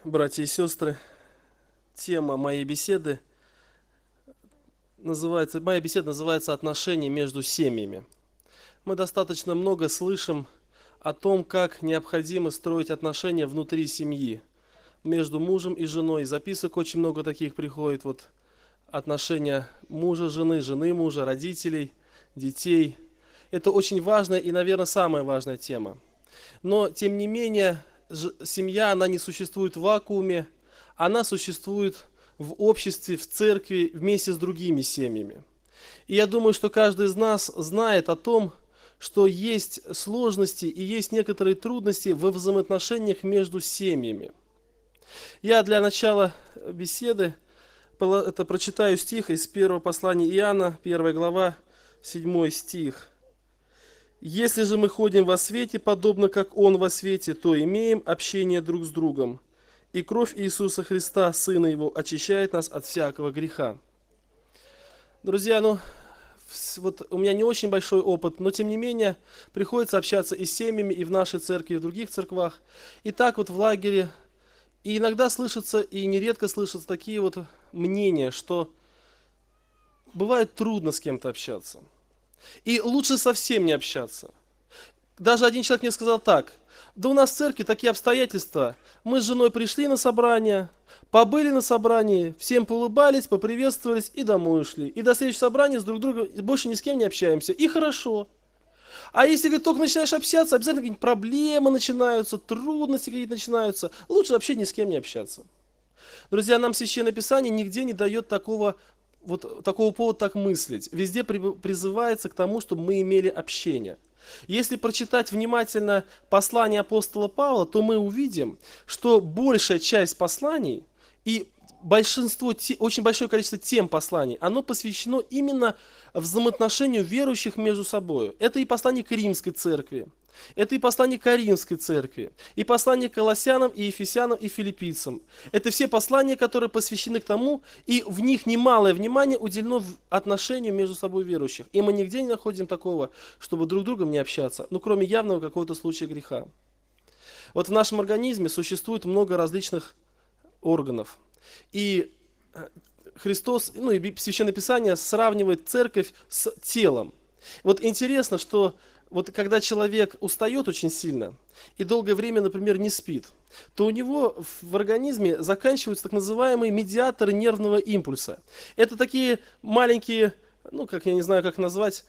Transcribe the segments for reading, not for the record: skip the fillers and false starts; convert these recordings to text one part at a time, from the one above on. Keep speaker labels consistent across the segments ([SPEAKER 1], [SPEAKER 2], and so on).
[SPEAKER 1] Братья и сестры, тема моя беседа называется «Отношения между семьями». Мы достаточно много слышим о том, как необходимо строить отношения внутри семьи, между мужем и женой. Записок очень много таких приходит, отношения мужа, жены мужа, родителей, детей. Это очень важная и, наверное, самая важная тема. Но, тем не менее, семья, она не существует в вакууме, она существует в обществе, в церкви, вместе с другими семьями. И я думаю, что каждый из нас знает о том, что есть сложности и есть некоторые трудности во взаимоотношениях между семьями. Я для начала беседы прочитаю стих из первого послания Иоанна, 1 глава, 7 стих. «Если же мы ходим во свете, подобно как Он во свете, то имеем общение друг с другом. И кровь Иисуса Христа, Сына Его, очищает нас от всякого греха». Друзья, у меня не очень большой опыт, но тем не менее приходится общаться и с семьями, и в нашей церкви, и в других церквах. И так в лагере. И иногда слышатся, и нередко слышатся такие мнения, что бывает трудно с кем-то общаться. И лучше совсем не общаться. Даже один человек мне сказал так: да у нас в церкви такие обстоятельства. Мы с женой пришли на собрание, побыли на собрании, всем поулыбались, поприветствовались и домой ушли. И до следующего собрания с друг другом больше ни с кем не общаемся. И хорошо. А если, говорит, только начинаешь общаться, обязательно какие-нибудь проблемы начинаются, трудности какие-то начинаются. Лучше вообще ни с кем не общаться. Друзья, нам Священное Писание нигде не дает такого повода так мыслить. Везде призывается к тому, чтобы мы имели общение. Если прочитать внимательно послание апостола Павла, то мы увидим, что большая часть посланий и очень большое количество тем посланий, оно посвящено именно взаимоотношению верующих между собой. Это и послание к Римской церкви, это и послание к Коринфской церкви, и послание к Колоссянам, и Ефесянам, и Филиппийцам. Это все послания, которые посвящены к тому, и в них немалое внимание уделено отношению между собой верующих. И мы нигде не находим такого, чтобы друг с другом не общаться, кроме явного какого-то случая греха. В нашем организме существует много различных органов. И Христос, и Священное Писание сравнивает церковь с телом. Интересно, что когда человек устает очень сильно и долгое время, например, не спит, то у него в организме заканчиваются так называемые медиаторы нервного импульса. Это такие маленькие, я не знаю, как назвать,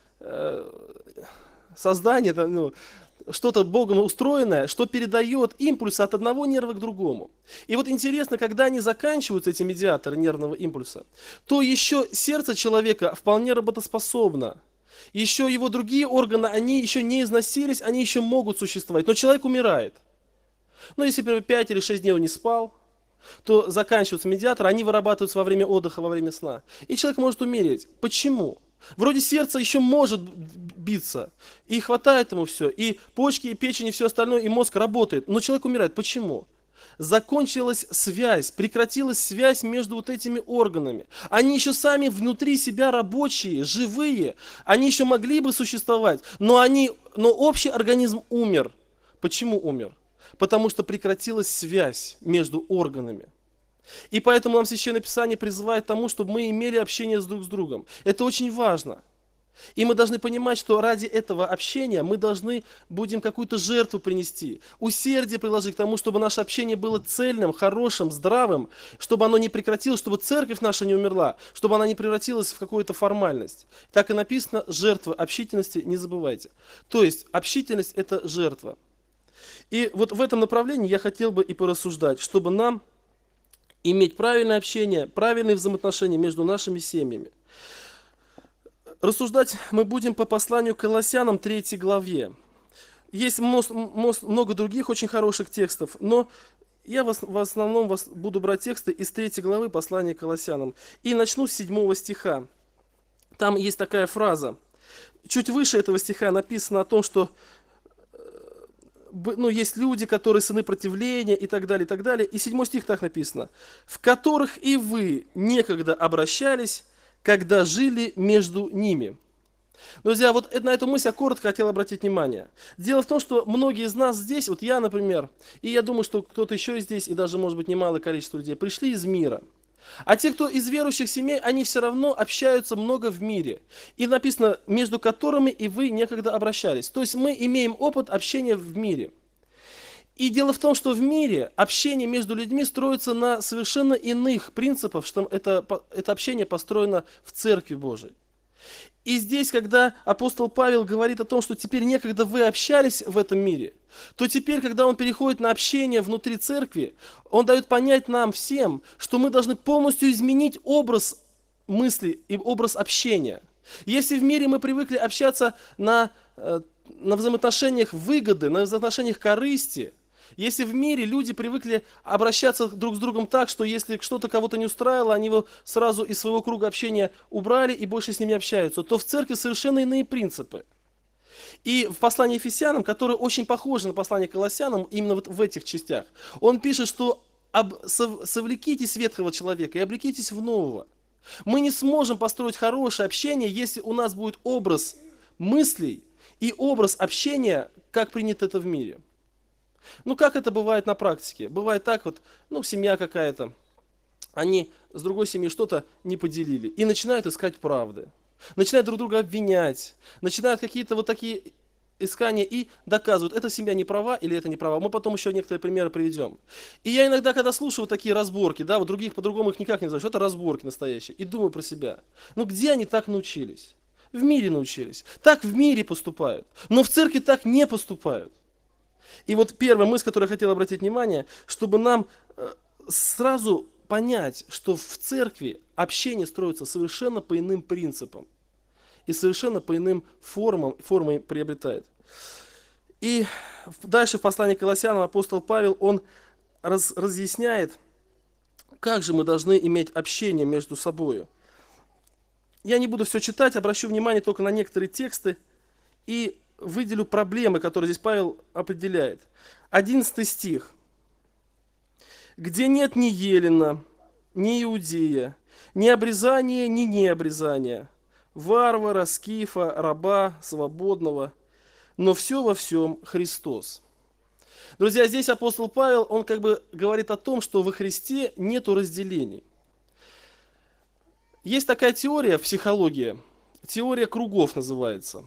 [SPEAKER 1] создания, что-то Богом устроенное, что передает импульсы от одного нерва к другому. И интересно, когда они заканчиваются, эти медиаторы нервного импульса, то еще сердце человека вполне работоспособно. Еще его другие органы, они еще не износились, они еще могут существовать. Но человек умирает. Если, например, 5 или 6 дней он не спал, то заканчиваются медиаторы, они вырабатываются во время отдыха, во время сна. И человек может умереть. Почему? Вроде сердце еще может биться, и хватает ему все, и почки, и печень, и все остальное, и мозг работает, но человек умирает. Почему? Закончилась связь, прекратилась связь между этими органами. Они еще сами внутри себя рабочие, живые, они еще могли бы существовать, но общий организм умер. Почему умер? Потому что прекратилась связь между органами. И поэтому нам Священное Писание призывает к тому, чтобы мы имели общение друг с другом. Это очень важно. И мы должны понимать, что ради этого общения мы должны будем какую-то жертву принести, усердие приложить к тому, чтобы наше общение было цельным, хорошим, здравым, чтобы оно не прекратилось, чтобы церковь наша не умерла, чтобы она не превратилась в какую-то формальность. Так и написано: жертва общительности не забывайте. То есть общительность – это жертва. И в этом направлении я хотел бы и порассуждать, чтобы нам иметь правильное общение, правильные взаимоотношения между нашими семьями. Рассуждать мы будем по посланию к Колоссянам 3 главе. Есть много других очень хороших текстов, но я в основном буду брать тексты из 3 главы послания к Колоссянам. И начну с 7 стиха. Там есть такая фраза. Чуть выше этого стиха написано о том, что есть люди, которые сыны противления и так далее, и так далее. И 7 стих так написано: «В которых и вы некогда обращались, когда жили между ними». Друзья, вот на эту мысль я коротко хотел обратить внимание. Дело в том, что многие из нас здесь, вот я, например, и я думаю, что кто-то еще здесь, и даже, может быть, немалое количество людей, пришли из мира. А те, кто из верующих семей, они все равно общаются много в мире. И написано, между которыми и вы некогда обращались. То есть мы имеем опыт общения в мире. И дело в том, что в мире общение между людьми строится на совершенно иных принципах, что это общение построено в Церкви Божией. И здесь, когда апостол Павел говорит о том, что теперь некогда вы общались в этом мире, то теперь, когда он переходит на общение внутри церкви, он дает понять нам всем, что мы должны полностью изменить образ мысли и образ общения. Если в мире мы привыкли общаться на взаимоотношениях выгоды, на взаимоотношениях корысти, если в мире люди привыкли обращаться друг с другом так, что если что-то кого-то не устраивало, они его сразу из своего круга общения убрали и больше с ним не общаются, то в церкви совершенно иные принципы. И в послании Ефесянам, которое очень похоже на послание Колоссянам, именно вот в этих частях, он пишет, что совлекитесь ветхого человека и облекитесь в нового. Мы не сможем построить хорошее общение, если у нас будет образ мыслей и образ общения, как принято это в мире. Ну, как это бывает на практике? Бывает так вот, семья какая-то, они с другой семьей что-то не поделили и начинают искать правды. Начинают друг друга обвинять, начинают какие-то вот такие искания и доказывают, эта семья не права или это не права. Мы потом еще некоторые примеры приведем. И я иногда, когда слушаю вот такие разборки, да, вот других по-другому их никак не назовешь, это разборки настоящие, и думаю про себя. Где они так научились? В мире научились. Так в мире поступают, но в церкви так не поступают. И вот первая мысль, которую я хотел обратить внимание, чтобы нам сразу понять, что в церкви общение строится совершенно по иным принципам и совершенно по иным формой приобретает. И дальше в послании к Колоссянам апостол Павел, он разъясняет, как же мы должны иметь общение между собой. Я не буду все читать, обращу внимание только на некоторые тексты и выделю проблемы, которые здесь Павел определяет. 11 стих. «Где нет ни елена, ни иудея, ни обрезания, ни необрезания, варвара, скифа, раба, свободного, но все во всем Христос». Друзья, здесь апостол Павел, он как бы говорит о том, что во Христе нету разделений. Есть такая теория в психологии, теория кругов называется.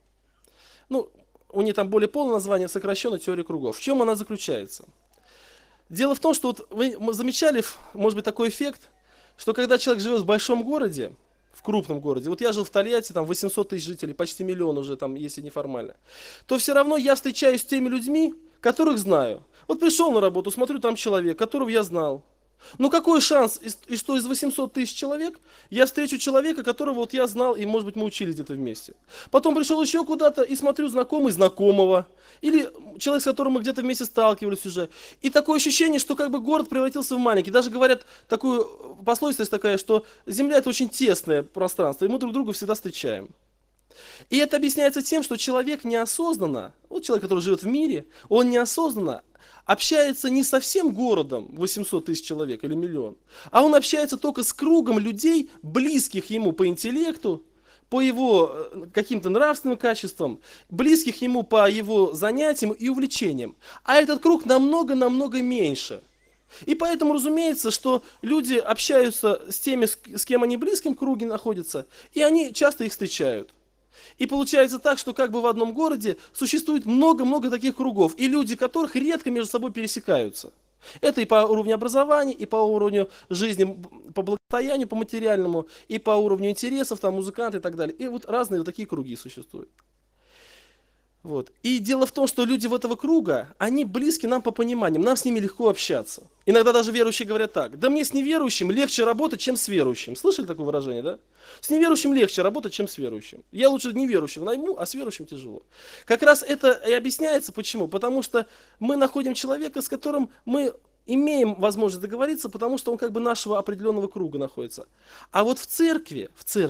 [SPEAKER 1] У нее там более полное название, сокращенно теория кругов. В чем она заключается? Дело в том, что вот вы замечали, может быть, такой эффект, что когда человек живет в большом городе, в крупном городе, вот я жил в Тольятти, там 800 тысяч жителей, почти миллион уже, там, если неформально, то все равно я встречаюсь с теми людьми, которых знаю. Вот пришел на работу, смотрю, там человек, которого я знал. Ну какой шанс, и что из 800 тысяч человек я встречу человека, которого вот я знал, и, может быть, мы учились где-то вместе. Потом пришел еще куда-то и смотрю, знакомый знакомого. Или человек, с которым мы где-то вместе сталкивались уже. И такое ощущение, что как бы город превратился в маленький. Даже говорят, такую пословица такая, что Земля это очень тесное пространство, и мы друг друга всегда встречаем. И это объясняется тем, что человек неосознанно, вот человек, который живет в мире, он неосознанно общается не со всем городом, 800 тысяч человек или миллион, а он общается только с кругом людей, близких ему по интеллекту, по его каким-то нравственным качествам, близких ему по его занятиям и увлечениям. А этот круг намного-намного меньше. И поэтому, разумеется, что люди общаются с теми, с кем они в близком круге находятся, и они часто их встречают. И получается так, что как бы в одном городе существует много-много таких кругов, и люди которых редко между собой пересекаются. Это и по уровню образования, и по уровню жизни, по благосостоянию, по материальному, и по уровню интересов, там, музыканты и так далее. И вот разные вот такие круги существуют. Вот. И дело в том, что люди в этого круга, они близки нам по пониманиям, нам с ними легко общаться. Иногда даже верующие говорят так: да мне с неверующим легче работать, чем с верующим. Слышали такое выражение, да? С неверующим легче работать, чем с верующим. Я лучше неверующего найму, а с верующим тяжело. Как раз это и объясняется почему. Потому что мы находим человека, с которым мы имеем возможность договориться, потому что он как бы нашего определенного круга находится. А вот в церкви,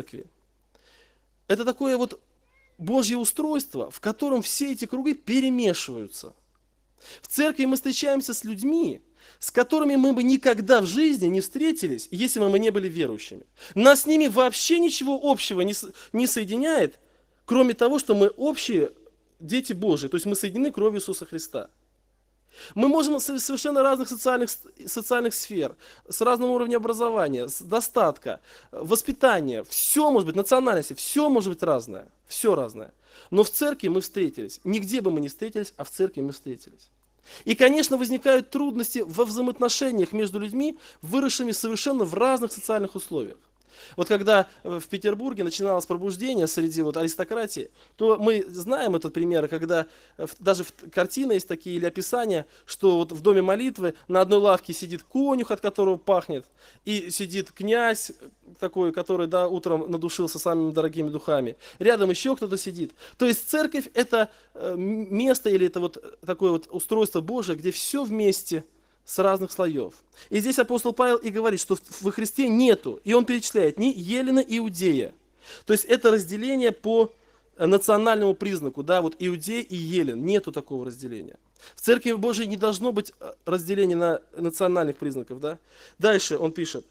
[SPEAKER 1] это такое вот Божье устройство, в котором все эти круги перемешиваются. В церкви мы встречаемся с людьми, с которыми мы бы никогда в жизни не встретились, если бы мы не были верующими. Нас с ними вообще ничего общего не соединяет, Кроме того, что мы общие дети Божьи, то есть мы соединены кровью Иисуса Христа. Мы можем с совершенно разных социальных сфер, с разным уровнем образования, с достатка, воспитания, все может быть, национальности, все может быть разное, все разное. Но в церкви мы встретились. Нигде бы мы не встретились, а в церкви мы встретились. И, конечно, возникают трудности во взаимоотношениях между людьми, выросшими совершенно в разных социальных условиях. Вот когда в Петербурге начиналось пробуждение среди вот аристократии, то мы знаем этот пример, когда даже картины есть такие или описания, что вот в доме молитвы на одной лавке сидит конюх, от которого пахнет, и сидит князь такой, который утром надушился самыми дорогими духами. Рядом еще кто-то сидит. То есть церковь это место или это вот такое вот устройство Божие, где все вместе, с разных слоев. И здесь апостол Павел и говорит, что во Христе нету, и он перечисляет ни Елена, Иудея. То есть это разделение по национальному признаку, да, вот Иудей и Елен, нету такого разделения. В Церкви Божией не должно быть разделения на национальных признаков, да. Дальше он пишет,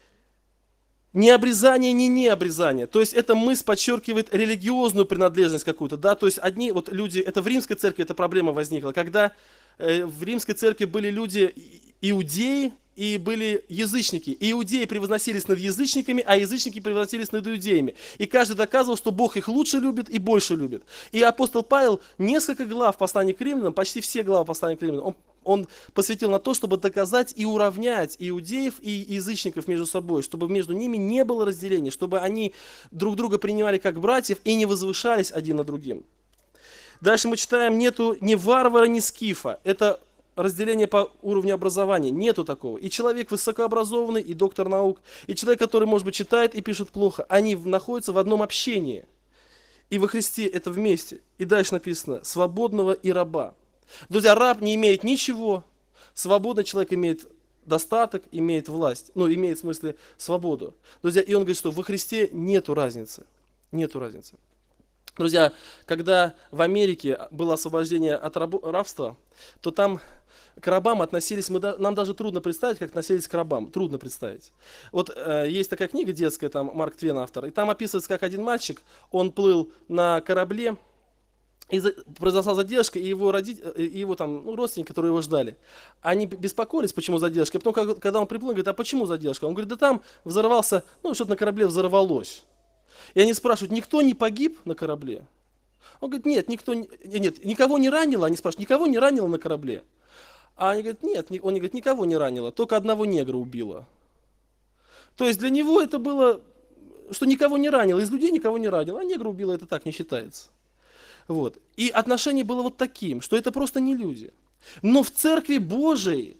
[SPEAKER 1] не обрезание, не необрезание. То есть это мысль подчеркивает религиозную принадлежность какую-то, да, то есть одни вот люди, это в Римской Церкви эта проблема возникла, когда в Римской Церкви были люди иудеи и были язычники. И иудеи превозносились над язычниками, а язычники превозносились над иудеями. И каждый доказывал, что Бог их лучше любит и больше любит. И апостол Павел несколько глав послания к римлянам, почти все главы послания к римлянам, он посвятил на то, чтобы доказать и уравнять иудеев и язычников между собой, чтобы между ними не было разделения, чтобы они друг друга принимали как братьев и не возвышались один над другим. Дальше мы читаем, нету ни варвара, ни скифа. Это разделение по уровню образования. Нету такого. И человек высокообразованный, и доктор наук, и человек, который, может быть, читает и пишет плохо, они находятся в одном общении. И во Христе это вместе. И дальше написано, свободного и раба. Друзья, раб не имеет ничего, свободный человек имеет достаток, имеет власть. Ну, имеет в смысле свободу. Друзья, и он говорит, что во Христе нету разницы. Нету разницы. Друзья, когда в Америке было освобождение от рабства, то там к рабам относились, нам даже трудно представить, как относились к рабам, трудно представить. Вот есть такая книга детская, там Марк Твен автор, и там описывается, как один мальчик, он плыл на корабле, и произошла задержка, и его там, родственники, которые его ждали, они беспокоились, почему задержка. И потом, когда он приплыл, он говорит, а почему задержка? Он говорит, да там взорвался, что-то на корабле взорвалось. И они спрашивают, никто не погиб на корабле? Он говорит, нет, никого не ранило. Они спрашивают, никого не ранило на корабле? А они говорят, нет, он говорит, никого не ранило, только одного негра убило. То есть для него это было, что никого не ранило, из людей никого не ранило, а негра убило, это так не считается. Вот. И отношение было вот таким, что это просто не люди. Но в Церкви Божией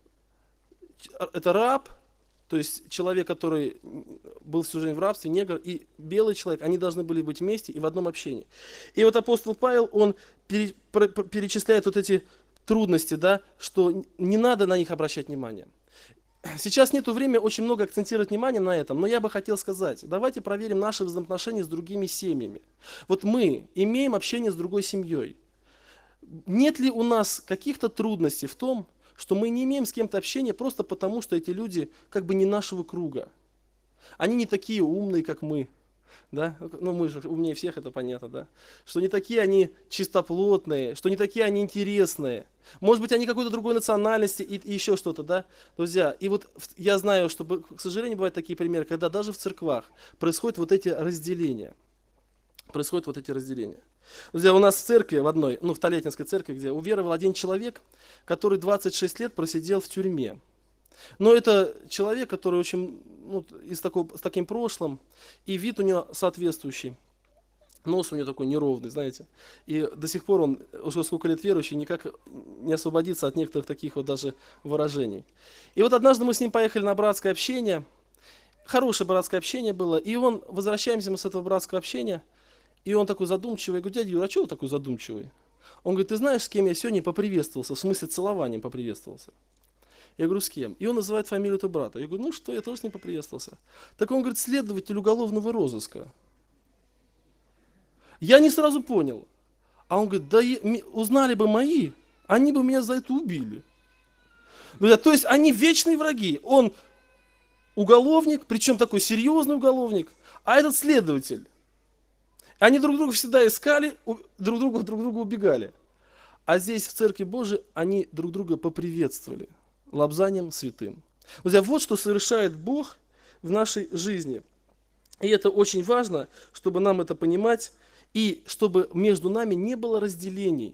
[SPEAKER 1] это раб, то есть человек, который был всю жизнь в рабстве, негр и белый человек, они должны были быть вместе и в одном общении. И вот апостол Павел, он перечисляет вот эти трудности, да, что не надо на них обращать внимание. Сейчас нету времени очень много акцентировать внимание на этом, но я бы хотел сказать, давайте проверим наши взаимоотношения с другими семьями. Вот мы имеем общение с другой семьей. Нет ли у нас каких-то трудностей в том, что мы не имеем с кем-то общения просто потому, что эти люди как бы не нашего круга. Они не такие умные, как мы. Да? Мы же умнее всех, это понятно, да? Что не такие они чистоплотные, что не такие они интересные. Может быть, они какой-то другой национальности и еще что-то, да? Друзья, и вот я знаю, что, к сожалению, бывают такие примеры, когда даже в церквах происходят вот эти разделения. Друзья, у нас в церкви, в одной, в Толетинской церкви, где уверовал один человек, который 26 лет просидел в тюрьме. Но это человек, который очень, с таким прошлым, и вид у него соответствующий. Нос у него такой неровный, знаете. И до сих пор он, уже сколько лет верующий, никак не освободится от некоторых таких вот даже выражений. И вот однажды мы с ним поехали на братское общение. Хорошее братское общение было. И возвращаемся мы с этого братского общения, и он такой задумчивый. Я говорю, дядя Юра, а чего вы такой задумчивый? Он говорит, ты знаешь, с кем я сегодня поприветствовался? В смысле, целованием поприветствовался. Я говорю, с кем? И он называет фамилию этого брата. Я говорю, что, я тоже с ним поприветствовался. Так он говорит, следователь уголовного розыска. Я не сразу понял. А он говорит, да узнали бы мои, они бы меня за это убили. То есть они вечные враги. Он уголовник, причем такой серьезный уголовник, а этот следователь. Они друг друга всегда искали, друг друга убегали. А здесь, в Церкви Божией, они друг друга поприветствовали лобзанием святым. Друзья, вот что совершает Бог в нашей жизни. И это очень важно, чтобы нам это понимать, и чтобы между нами не было разделений,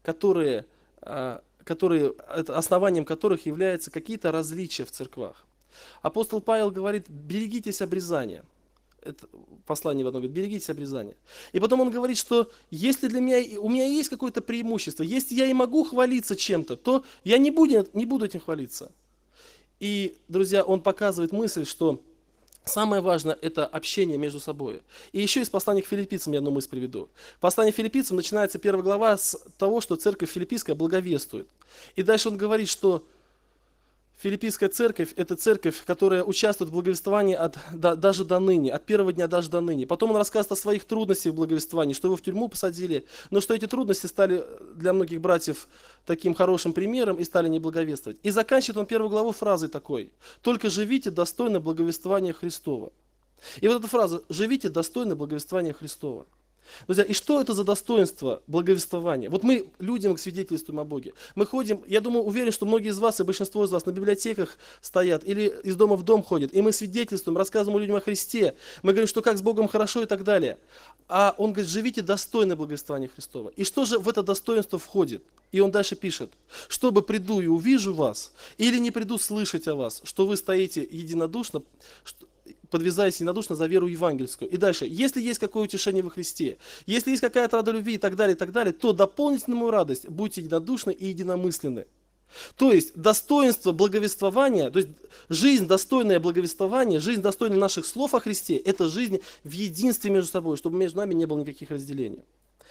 [SPEAKER 1] основанием которых являются какие-то различия в церквах. Апостол Павел говорит: берегитесь обрезания. Это послание в одном говорит: берегитесь обрезания. И потом он говорит, что если у меня есть какое-то преимущество, если я и могу хвалиться чем-то, то я не буду этим хвалиться. И, друзья, он показывает мысль, что самое важное – это общение между собой. И еще из послания к филиппийцам я одну мысль приведу. Послание к филиппийцам начинается 1 глава с того, что церковь филиппийская благовествует. И дальше он говорит, что филиппийская церковь – это церковь, которая участвует в благовествовании даже до ныне, от первого дня даже до ныне. Потом он рассказывает о своих трудностях в благовествовании, что его в тюрьму посадили, но что эти трудности стали для многих братьев таким хорошим примером и стали не благовествовать. И заканчивает он первую главу фразой такой: «Только живите достойно благовествования Христова». И вот эта фраза «живите достойно благовествования Христова». Друзья, и что это за достоинство благовествования? Вот мы людям свидетельствуем о Боге. Мы ходим, я думаю, уверен, что многие из вас и большинство из вас на библиотеках стоят или из дома в дом ходят, и мы свидетельствуем, рассказываем людям о Христе. Мы говорим, что как с Богом хорошо и так далее. А он говорит: живите достойно благовествования Христова. И что же в это достоинство входит? И он дальше пишет: чтобы приду и увижу вас, или не приду слышать о вас, что вы стоите единодушно, подвязаясь единодушно за веру евангельскую. И дальше: если есть какое утешение во Христе, если есть какая-то рада любви и так далее, то дополните на мою радость, будьте единодушны и единомысленны. То есть достоинство благовествования, то есть жизнь, достойная благовествования, жизнь, достойная наших слов о Христе, это жизнь в единстве между собой, чтобы между нами не было никаких разделений.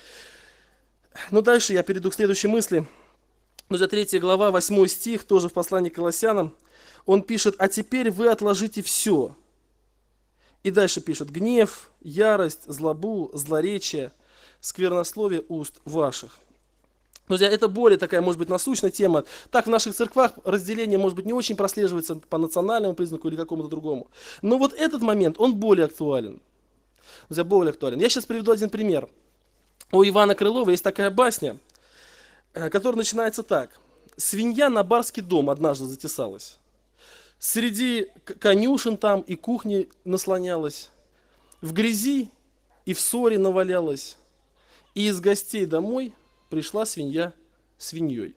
[SPEAKER 1] Но дальше я перейду к следующей мысли. Друзья, 3 глава, 8 стих, тоже в послании к Колоссянам, он пишет: «А теперь вы отложите все». И дальше пишет: «гнев, ярость, злобу, злоречие, сквернословие уст ваших». Друзья, это более такая, может быть, насущная тема. Так в наших церквах разделение, может быть, не очень прослеживается по национальному признаку или какому-то другому. Но вот этот момент, он более актуален. Друзья, более актуален. Я сейчас приведу один пример. У Ивана Крылова есть такая басня, которая начинается так. Свинья на барский дом однажды затесалась. Среди конюшен там и кухни наслонялась, в грязи и в ссоре навалялась, и из гостей домой пришла свинья свиньей.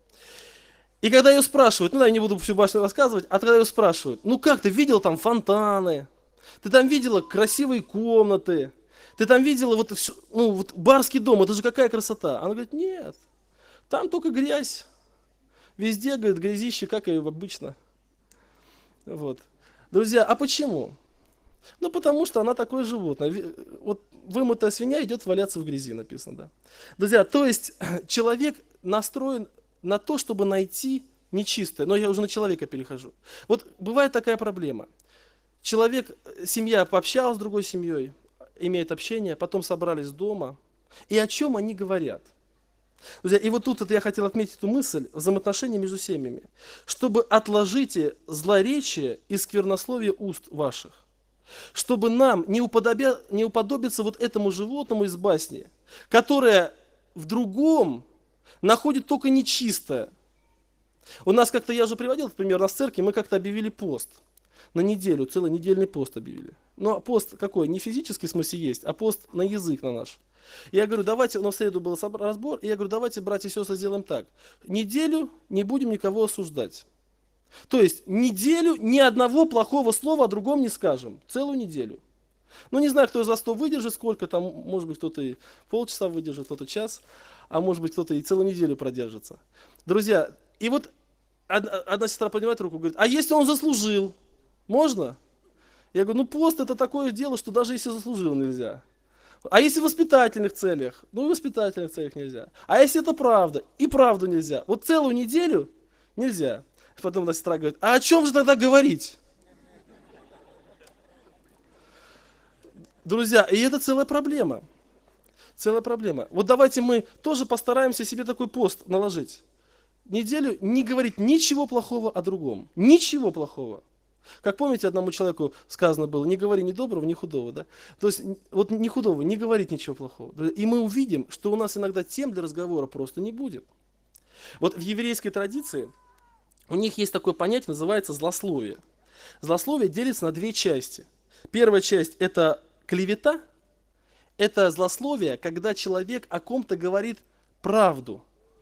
[SPEAKER 1] И когда ее спрашивают, я не буду всю басню рассказывать, а когда ее спрашивают: ну как, ты видел там фонтаны, ты там видела красивые комнаты, ты там видела вот барский дом, это же какая красота. Она говорит: нет, там только грязь, везде, говорит, грязище, как и обычно. Вот. Друзья, а почему? Ну, потому что она такое животное. Вот вымытая свинья идет валяться в грязи, написано, да. Друзья, то есть человек настроен на то, чтобы найти нечистое. Но я уже на человека перехожу. Вот бывает такая проблема. Семья пообщалась с другой семьей, имеет общение, потом собрались дома. И о чем они говорят? Друзья, и вот тут я хотел отметить эту мысль, взаимоотношения между семьями. Чтобы отложите злоречие и сквернословие уст ваших. Чтобы нам не уподобиться вот этому животному из басни, которое в другом находит только нечистое. У нас как-то, я уже приводил, например, на церкви мы как-то объявили пост. На неделю, целый недельный пост объявили. Но пост какой? Не физический в смысле есть, а пост на язык на наш. Я говорю, давайте, в среду был разбор, и я говорю, давайте, братья и сестры, сделаем так. Неделю не будем никого осуждать. То есть неделю ни одного плохого слова о другом не скажем. Целую неделю. Ну, не знаю, кто из вас то выдержит, сколько там, может быть, кто-то и полчаса выдержит, кто-то час, а может быть, кто-то и целую неделю продержится. Друзья, и вот одна сестра поднимает руку и говорит: а если он заслужил, можно? Я говорю, пост это такое дело, что даже если заслужил, нельзя. А если в воспитательных целях? И в воспитательных целях нельзя. А если это правда? И правду нельзя. Вот целую неделю нельзя. Потом одна сестра говорит: а о чем же тогда говорить? Друзья, и это целая проблема. Целая проблема. Вот давайте мы тоже постараемся себе такой пост наложить. Неделю не говорить ничего плохого о другом. Ничего плохого. Как помните, одному человеку сказано было, не говори ни доброго, ни худого, да? То есть вот ни худого, не говорить ничего плохого. И мы увидим, что у нас иногда тем для разговора просто не будет. Вот в еврейской традиции у них есть такое понятие, называется злословие. Злословие делится на две части. Первая часть – это клевета, это злословие, когда человек о ком-то говорит правду.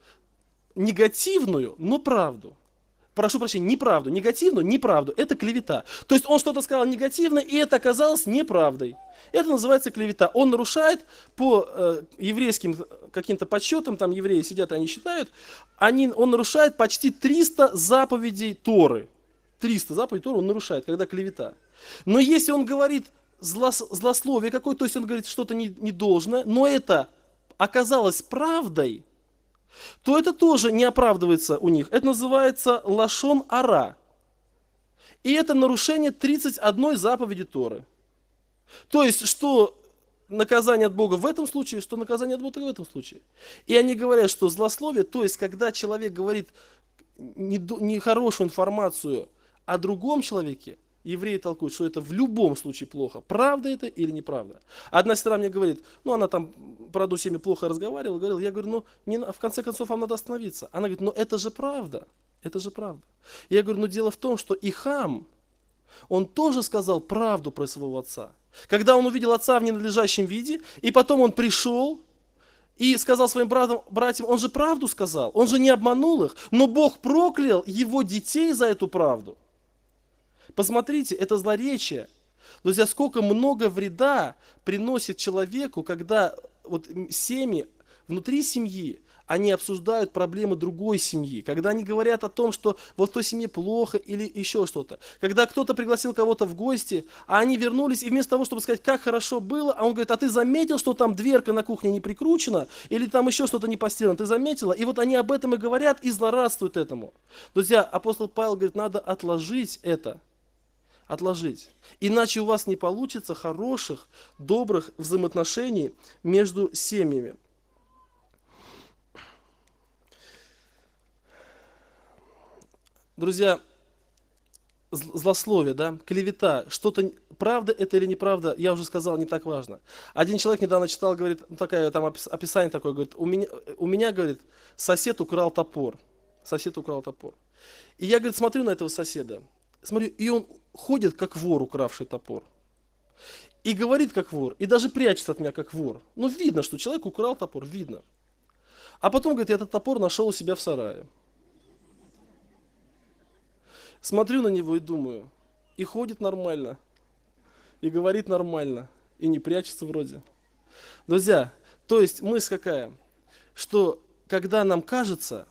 [SPEAKER 1] Негативную, но правду. Прошу прощения, неправду. Негативную, неправду. Это клевета. То есть он что-то сказал негативно, и это оказалось неправдой. Это называется клевета. Он нарушает по еврейским каким-то подсчетам, там евреи сидят, они считают, он нарушает почти 300 заповедей Торы. 300 заповедей Торы он нарушает, когда клевета. Но если он говорит злословие какое-то, то есть он говорит что-то недолжное, но это оказалось правдой, то это тоже не оправдывается у них. Это называется лашон ара. И это нарушение 31 заповеди Торы. То есть, что наказание от Бога в этом случае, что наказание от Бога в этом случае. И они говорят, что злословие, то есть, когда человек говорит нехорошую информацию о другом человеке, евреи толкуют, что это в любом случае плохо. Правда это или неправда? Одна сестра мне говорит, она там про одну семью плохо разговаривала, говорила, я говорю, в конце концов вам надо остановиться. Она говорит, это же правда, это же правда. Я говорю, дело в том, что и Хам, он тоже сказал правду про своего отца. Когда он увидел отца в ненадлежащем виде, и потом он пришел и сказал своим братьям, он же правду сказал, он же не обманул их, но Бог проклял его детей за эту правду. Посмотрите, это злоречие. Друзья, сколько много вреда приносит человеку, когда семьи, внутри семьи, они обсуждают проблемы другой семьи. Когда они говорят о том, что в той семье плохо или еще что-то. Когда кто-то пригласил кого-то в гости, а они вернулись, и вместо того, чтобы сказать, как хорошо было, а он говорит, а ты заметил, что там дверка на кухне не прикручена, или там еще что-то не постирано, ты заметила? И они об этом и говорят, и злорадствуют этому. Друзья, апостол Павел говорит, надо отложить это. Отложить. Иначе у вас не получится хороших, добрых взаимоотношений между семьями. Друзья, злословие, клевета, что-то, правда это или неправда, я уже сказал, не так важно. Один человек недавно читал, говорит, там описание такое, говорит, у меня, говорит, сосед украл топор. Сосед украл топор. И я, говорит, смотрю на этого соседа, смотрю, и он ходит, как вор, укравший топор. И говорит, как вор, и даже прячется от меня, как вор. Видно, что человек украл топор, видно. А потом, говорит, я этот топор нашел у себя в сарае. Смотрю на него и думаю, и ходит нормально, и говорит нормально, и не прячется вроде. Друзья, то есть мысль какая? Что когда нам кажется,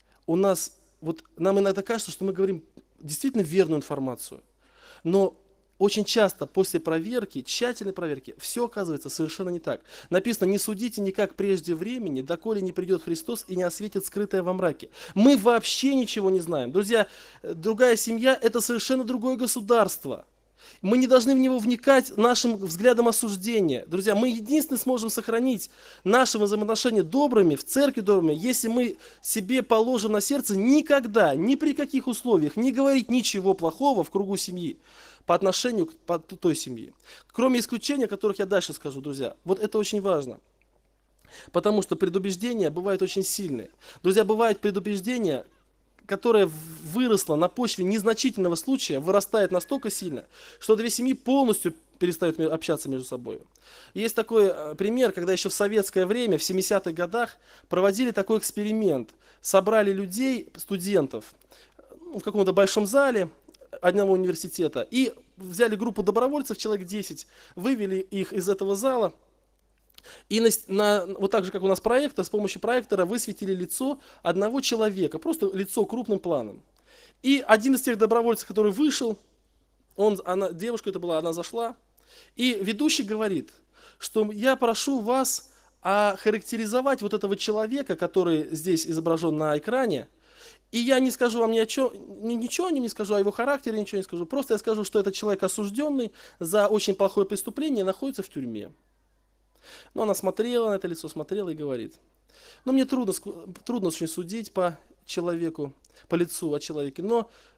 [SPEAKER 1] нам иногда кажется, что мы говорим действительно верную информацию, но очень часто после проверки, тщательной проверки, все оказывается совершенно не так. Написано, не судите никак прежде времени, доколе не придет Христос и не осветит скрытое во мраке. Мы вообще ничего не знаем. Друзья, другая семья – это совершенно другое государство. Мы не должны в него вникать нашим взглядом осуждения. Друзья, мы единственное сможем сохранить наши взаимоотношения добрыми, в церкви добрыми, если мы себе положим на сердце никогда, ни при каких условиях не говорить ничего плохого в кругу семьи по отношению к той семье. Кроме исключений, о которых я дальше скажу, друзья. Это очень важно. Потому что предубеждения бывают очень сильные. Друзья, бывают предубеждения, которое выросло на почве незначительного случая, вырастает настолько сильно, что две семьи полностью перестают общаться между собой. Есть такой пример, когда еще в советское время, в 70-х годах, проводили такой эксперимент. Собрали людей, студентов, в каком-то большом зале одного университета, и взяли группу добровольцев, человек 10, вывели их из этого зала, и вот так же, как у нас проектор, с помощью проектора высветили лицо одного человека, просто лицо крупным планом. И один из тех добровольцев, который вышел, девушка это была, она зашла, и ведущий говорит, что я прошу вас охарактеризовать этого человека, который здесь изображен на экране, и я не скажу вам ничего не скажу о его характере, ничего не скажу, просто я скажу, что этот человек осужденный за очень плохое преступление находится в тюрьме. Но она смотрела на это лицо, смотрела и говорит, мне трудно очень судить по человеку, по лицу о человеке, но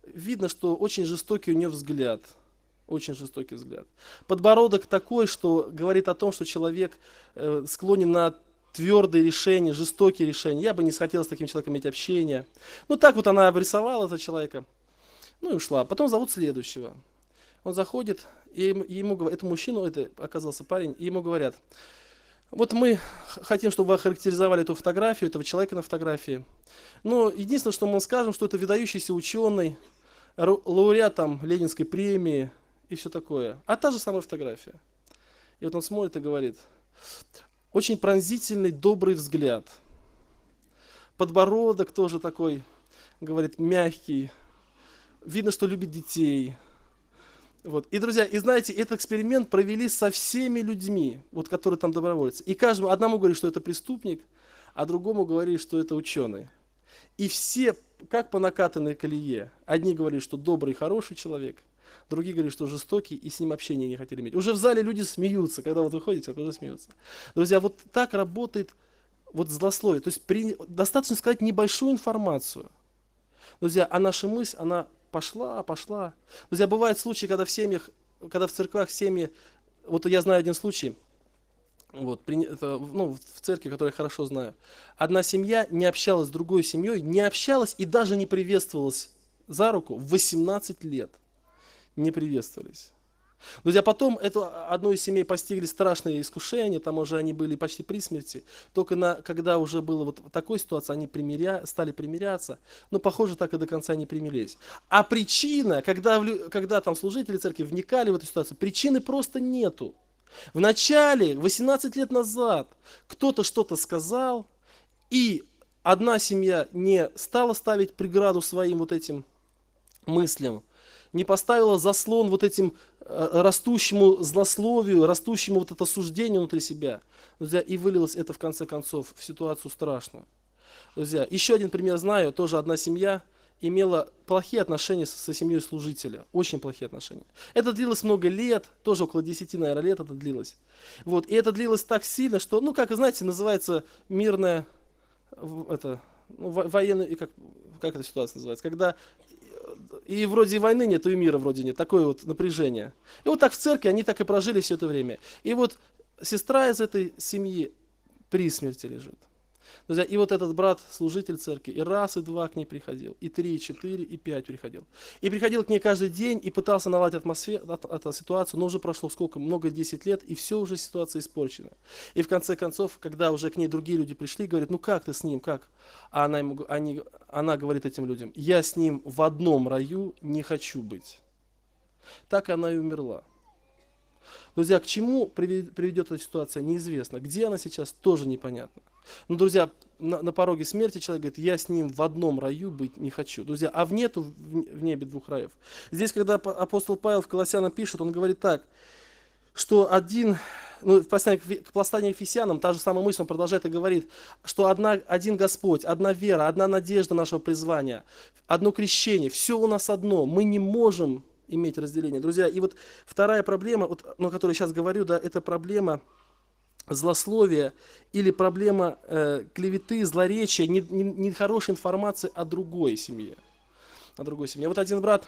[SPEAKER 1] видно, что очень жестокий у нее взгляд. Очень жестокий взгляд. Подбородок такой, что говорит о том, что человек склонен на твердые решения, жестокие решения. Я бы не хотел с таким человеком иметь общение. Ну так вот она обрисовала этого человека, ну и ушла. Потом зовут следующего. Он заходит, и ему говорят, это мужчина, это оказался парень, и ему говорят, вот мы хотим, чтобы вы охарактеризовали эту фотографию, этого человека на фотографии. Но единственное, что мы скажем, что это выдающийся ученый, лауреат там Ленинской премии и все такое. А та же самая фотография. И вот он смотрит и говорит, очень пронзительный, добрый взгляд. Подбородок тоже такой, говорит, мягкий. Видно, что любит детей. Вот. И, друзья, и знаете, этот эксперимент провели со всеми людьми, вот, которые там добровольцы. И каждому, одному говорили, что это преступник, а другому говорили, что это ученый. И все, как по накатанной колее, одни говорили, что добрый, хороший человек, другие говорили, что жестокий, и с ним общения не хотели иметь. Уже в зале люди смеются, когда вот вы ходите, уже смеются. Друзья, вот так работает вот злословие. То есть достаточно сказать небольшую информацию. Друзья, а наша мысль, она пошла. Друзья, бывают случаи, когда в семьях, когда в церквях семьи, вот я знаю один случай, вот, в церкви, которую я хорошо знаю. Одна семья не общалась с другой семьей, не общалась и даже не приветствовалась за руку в 18 лет. Не приветствовались. Друзья, потом одну из семей постигли страшные искушения, там уже они были почти при смерти. Только когда уже было вот такой ситуации, они стали примиряться, но, похоже, так и до конца не примирились. А причина, когда там служители церкви вникали в эту ситуацию, причины просто нету. В начале, 18 лет назад, кто-то что-то сказал, и одна семья не стала ставить преграду своим вот этим мыслям, не поставила заслон вот этим растущему злословию, растущему вот это суждению внутри себя. Друзья, и вылилось это в конце концов в ситуацию страшную. Друзья, еще один пример знаю, тоже одна семья имела плохие отношения со семьей служителя, очень плохие отношения. Это длилось много лет, тоже около 10, наверное, лет это длилось. Вот, и это длилось так сильно, что, ну, как, знаете, называется мирная, военная, как эта ситуация называется, когда и вроде войны нет, и мира вроде нет. Такое вот напряжение. И вот так в церкви они так и прожили все это время. И вот сестра из этой семьи при смерти лежит. Друзья, и вот этот брат, служитель церкви, и раз, и два к ней приходил, и 3, и 4, и 5 приходил. И приходил к ней каждый день, и пытался наладить атмосферу, эту ситуацию, но уже прошло сколько, много, 10 лет, и все уже ситуация испорчена. И в конце концов, когда уже к ней другие люди пришли, говорят, ну как ты с ним, как? А она говорит этим людям, я с ним в одном раю не хочу быть. Так она и умерла. Друзья, к чему приведет эта ситуация, неизвестно. Где она сейчас, тоже непонятно. Но, друзья, на пороге смерти человек говорит, я с ним в одном раю быть не хочу. Друзья, а нету в небе двух раев. Здесь, когда апостол Павел в Колоссянам пишет, он говорит так, что в послании к Ефесянам, та же самая мысль, он продолжает и говорит, что один Господь, одна вера, одна надежда нашего призвания, одно крещение, все у нас одно, мы не можем иметь разделение. Друзья, и вот вторая проблема, вот, о которой я сейчас говорю, да, это проблема злословия или проблема клеветы, злоречия, нехорошей информации о другой семье. О другой семье. Вот один брат,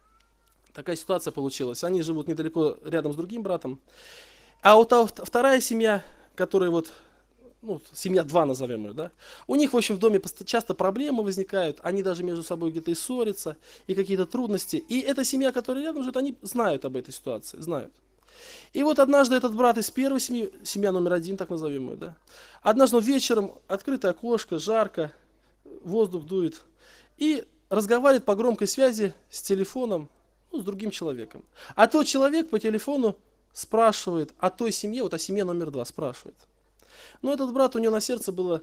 [SPEAKER 1] такая ситуация получилась, они живут недалеко рядом с другим братом, а вот вторая семья, которая вот, семья 2 назовем ее, да, у них, в общем, в доме часто проблемы возникают, они даже между собой где-то и ссорятся, и какие-то трудности. И эта семья, которая рядом живет, они знают об этой ситуации, знают. И вот однажды этот брат из первой семьи, семья номер 1, так назовем ее, да, однажды вечером, открытое окошко, жарко, воздух дует, и разговаривает по громкой связи с телефоном, с другим человеком. А тот человек по телефону спрашивает о той семье, вот о семье номер 2 спрашивает. Но этот брат, у него на сердце было,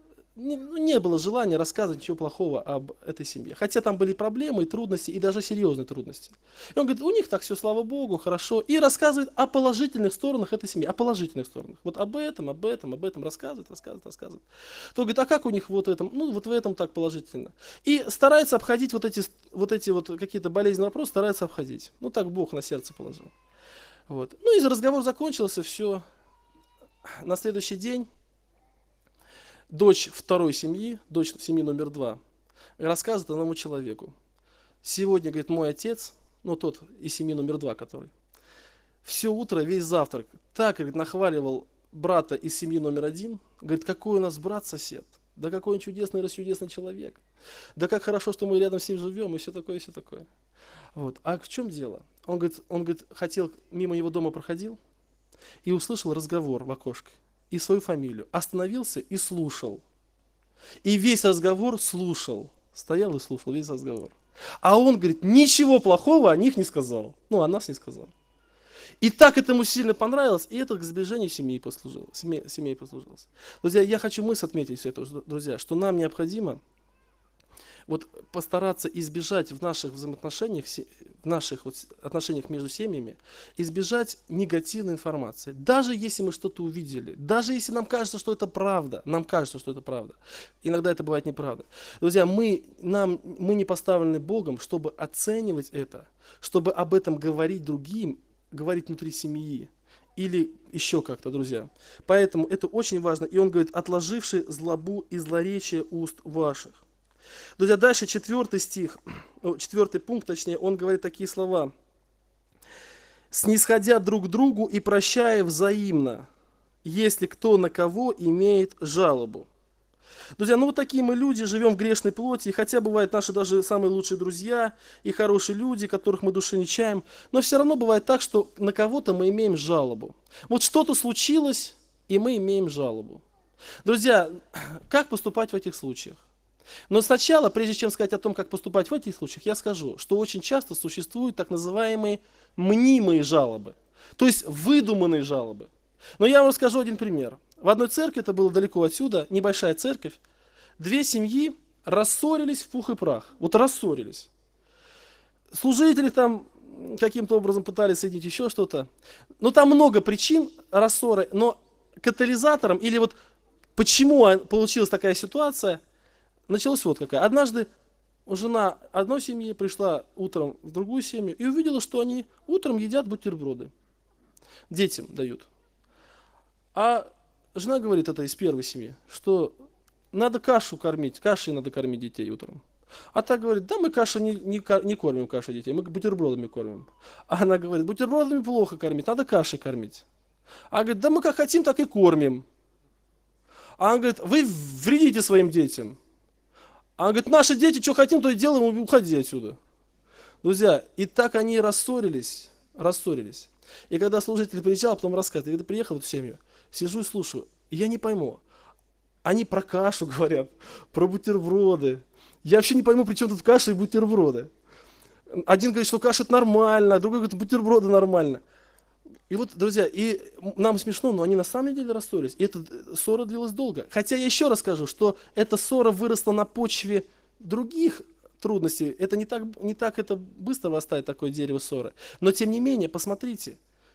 [SPEAKER 1] не было желания рассказывать ничего плохого об этой семье. Хотя там были проблемы и трудности, и даже серьезные трудности. И он говорит, у них так все, слава Богу, хорошо. И рассказывает о положительных сторонах этой семьи, о положительных сторонах. Вот об этом рассказывает. То говорит, а как у них вот этом? Ну, вот в этом так положительно. И старается обходить вот эти какие-то болезненные вопросы, старается обходить. Ну, так Бог на сердце положил. Вот. Ну, и разговор закончился, все. На следующий день дочь второй семьи, дочь семьи номер 2, рассказывает одному человеку. Сегодня, говорит, мой отец, ну тот из семьи номер 2, который, все утро, весь завтрак, так, говорит, нахваливал брата из семьи номер 1. Говорит, какой у нас брат-сосед. Да какой он чудесный, расчудесный человек. Да как хорошо, что мы рядом с ним живем, и все такое, и все такое. Вот. А в чем дело? Он говорит, хотел, мимо его дома проходил и услышал разговор в окошке и свою фамилию. Остановился и слушал. И весь разговор слушал. Стоял и слушал весь разговор. А он, говорит, ничего плохого о них не сказал. Ну, о нас не сказал. И так это ему сильно понравилось, и это к сближению семьи послужило. Семьей послужило. Друзья, я хочу мысль отметить все это, друзья, что нам необходимо вот постараться избежать в наших взаимоотношениях, в наших вот отношениях между семьями, избежать негативной информации. Даже если мы что-то увидели, даже если нам кажется, что это правда, нам кажется, что это правда. Иногда это бывает неправда. Друзья, мы не поставлены Богом, чтобы оценивать это, чтобы об этом говорить другим, говорить внутри семьи. Или еще как-то, друзья. Поэтому это очень важно. И он говорит, отложивший злобу и злоречие уст ваших. Друзья, дальше 4 стих, 4 пункт, точнее, он говорит такие слова. «Снисходя друг к другу и прощая взаимно, если кто на кого имеет жалобу». Друзья, ну вот такие мы люди, живем в грешной плоти, и хотя бывают наши даже самые лучшие друзья и хорошие люди, которых мы души не чаем, но все равно бывает так, что на кого-то мы имеем жалобу. Вот что-то случилось, и мы имеем жалобу. Друзья, как поступать в этих случаях? Но сначала, прежде чем сказать о том, как поступать в этих случаях, я скажу, что очень часто существуют так называемые мнимые жалобы, то есть выдуманные жалобы. Но я вам расскажу один пример. В одной церкви, это было далеко отсюда, небольшая церковь, 2 семьи рассорились в пух и прах. Вот рассорились. Служители там каким-то образом пытались соединить еще что-то. Но там много причин рассоры, но катализатором, или вот почему получилась такая ситуация, началось вот какая. Однажды жена одной семьи пришла утром в другую семью и увидела, что они утром едят бутерброды. Детям дают. А жена говорит, это из первой семьи, что надо кашу кормить, кашей надо кормить детей утром. А та говорит, да мы кашей не кормим кашей детей, мы бутербродами кормим. А она говорит, бутербродами плохо кормить, надо кашей кормить. А говорит, да мы как хотим, так и кормим. А она говорит, вы вредите своим детям. А он говорит, наши дети, что хотим, то и делаем, уходи отсюда. Друзья, и так они рассорились. И когда служитель приезжал, потом рассказывает, когда приехал в эту семью, сижу и слушаю, и я не пойму. Они про кашу говорят, про бутерброды. Я вообще не пойму, при чем тут каша и бутерброды. Один говорит, что каша это нормально, а другой говорит, бутерброды нормально. И вот, друзья, и нам смешно, но они на самом деле рассорились. И эта ссора длилась долго. Хотя я еще раз скажу, что эта ссора выросла на почве других трудностей. Это не так это быстро вырастает, такое дерево ссоры. Но тем не менее, посмотрите.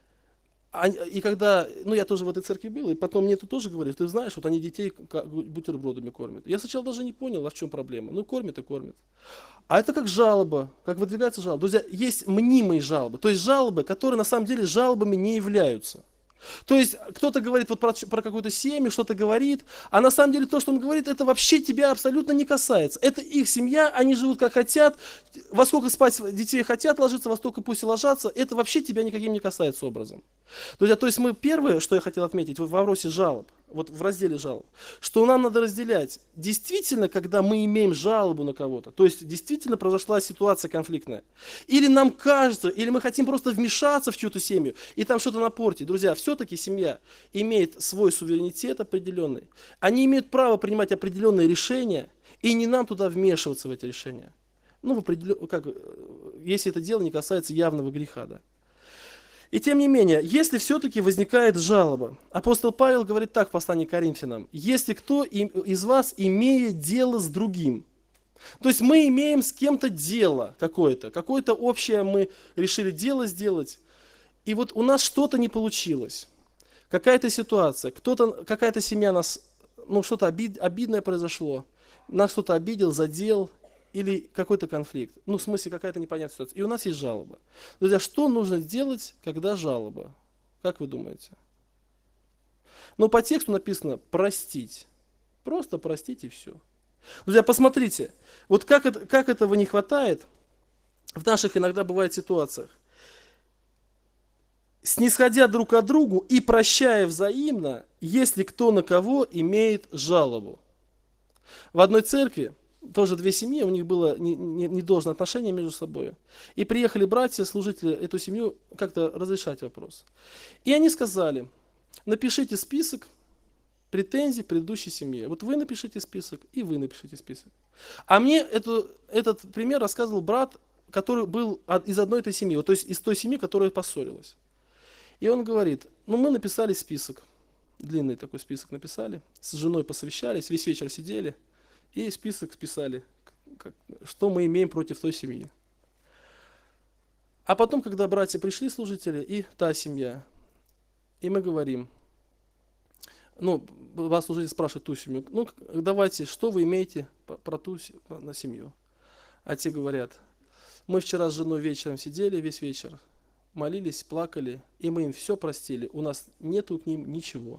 [SPEAKER 1] И когда, я тоже в этой церкви был, и потом мне тут тоже говорят, ты знаешь, вот они детей бутербродами кормят. Я сначала даже не понял, а в чем проблема. Кормят и кормят. А это как жалоба, как выдвигается жалоба. Друзья, есть мнимые жалобы, то есть жалобы, которые на самом деле жалобами не являются. То есть кто-то говорит вот про какую-то семью, что-то говорит, а на самом деле то, что он говорит, это вообще тебя абсолютно не касается. Это их семья, они живут как хотят, во сколько спать детей хотят ложиться, во столько пусть и ложатся, это вообще тебя никаким не касается образом. Друзья, то есть мы первое, что я хотел отметить в вопросе жалоб, вот в разделе жалоб, что нам надо разделять действительно, когда мы имеем жалобу на кого-то, то есть действительно произошла ситуация конфликтная, или нам кажется, или мы хотим просто вмешаться в чью-то семью и там что-то напортить. Друзья, все-таки семья имеет свой суверенитет определенный, они имеют право принимать определенные решения, и не нам туда вмешиваться в эти решения. Если это дело не касается явного греха, да. И тем не менее, если все-таки возникает жалоба, апостол Павел говорит так в послании к Коринфянам, если кто из вас имеет дело с другим, то есть мы имеем с кем-то дело какое-то общее мы решили дело сделать, и вот у нас что-то не получилось, какая-то ситуация, какая-то семья нас, что-то обидное произошло, нас кто-то обидел, задел, или какой-то конфликт, в смысле какая-то непонятная ситуация, и у нас есть жалоба. Друзья, что нужно сделать, когда жалоба? Как вы думаете? По тексту написано простить. Просто простить и все. Друзья, посмотрите, вот как этого не хватает в наших иногда бывает ситуациях, снисходя друг от другу и прощая взаимно, если кто на кого имеет жалобу. В одной церкви тоже две семьи, у них было недолжное отношение между собой. И приехали братья, служители, эту семью как-то разрешать вопрос. И они сказали, напишите список претензий к предыдущей семье. Вот вы напишите список, и вы напишите список. А мне этот пример рассказывал брат, который был из одной этой семьи, вот, то есть из той семьи, которая поссорилась. И он говорит, ну мы написали список, длинный такой список написали, с женой посовещались, весь вечер сидели, и список списали, что мы имеем против той семьи. А потом, когда братья пришли, служители, и та семья, и мы говорим, ну, вас служитель спрашивает ту семью, ну, давайте, что вы имеете про ту семью? А те говорят, мы вчера с женой вечером сидели, весь вечер, молились, плакали, и мы им все простили, у нас нету к ним ничего.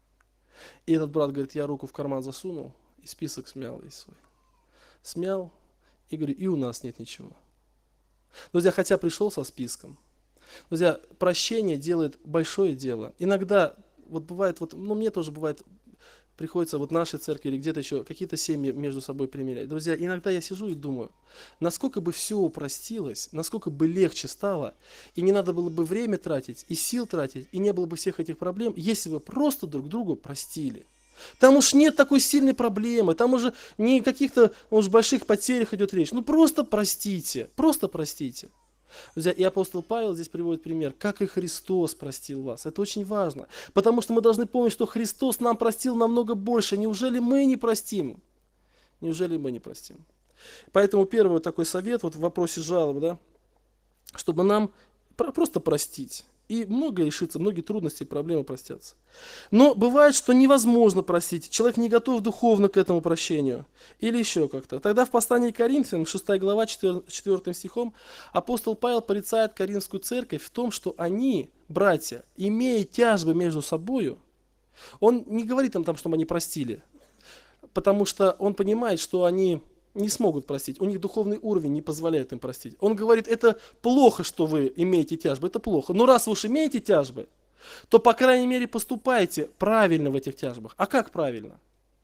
[SPEAKER 1] И этот брат говорит, я руку в карман засунул, и список смял весь свой. Смял, и говорю, и у нас нет ничего. Друзья, хотя пришел со списком, друзья, прощение делает большое дело. Иногда, вот бывает, ну мне тоже бывает, приходится вот нашей церкви или где-то еще какие-то семьи между собой примерять. Друзья, иногда я сижу и думаю, насколько бы все упростилось, насколько бы легче стало, и не надо было бы время тратить, и сил тратить, и не было бы всех этих проблем, если бы просто друг другу простили. Там уж нет такой сильной проблемы, там уже не каких-то уж больших потерях идет речь. Ну просто простите, просто простите. Друзья, и апостол Павел здесь приводит пример, как и Христос простил вас. Это очень важно, потому что мы должны помнить, что Христос нам простил намного больше. Неужели мы не простим? Неужели мы не простим? Поэтому первый такой совет вот в вопросе жалоб, да, чтобы нам просто простить. И многое решится, многие трудности и проблемы простятся. Но бывает, что невозможно простить. Человек не готов духовно к этому прощению. Или еще как-то. Тогда в послании к Коринфянам, 6 глава, 4 стихом, апостол Павел порицает Коринфскую церковь в том, что они, братья, имея тяжбы между собою, он не говорит им там, чтобы они простили, потому что он понимает, что они не смогут простить. У них духовный уровень не позволяет им простить. Он говорит, это плохо, что вы имеете тяжбы, это плохо. Но раз вы уж имеете тяжбы, то, по крайней мере, поступайте правильно в этих тяжбах. А как правильно?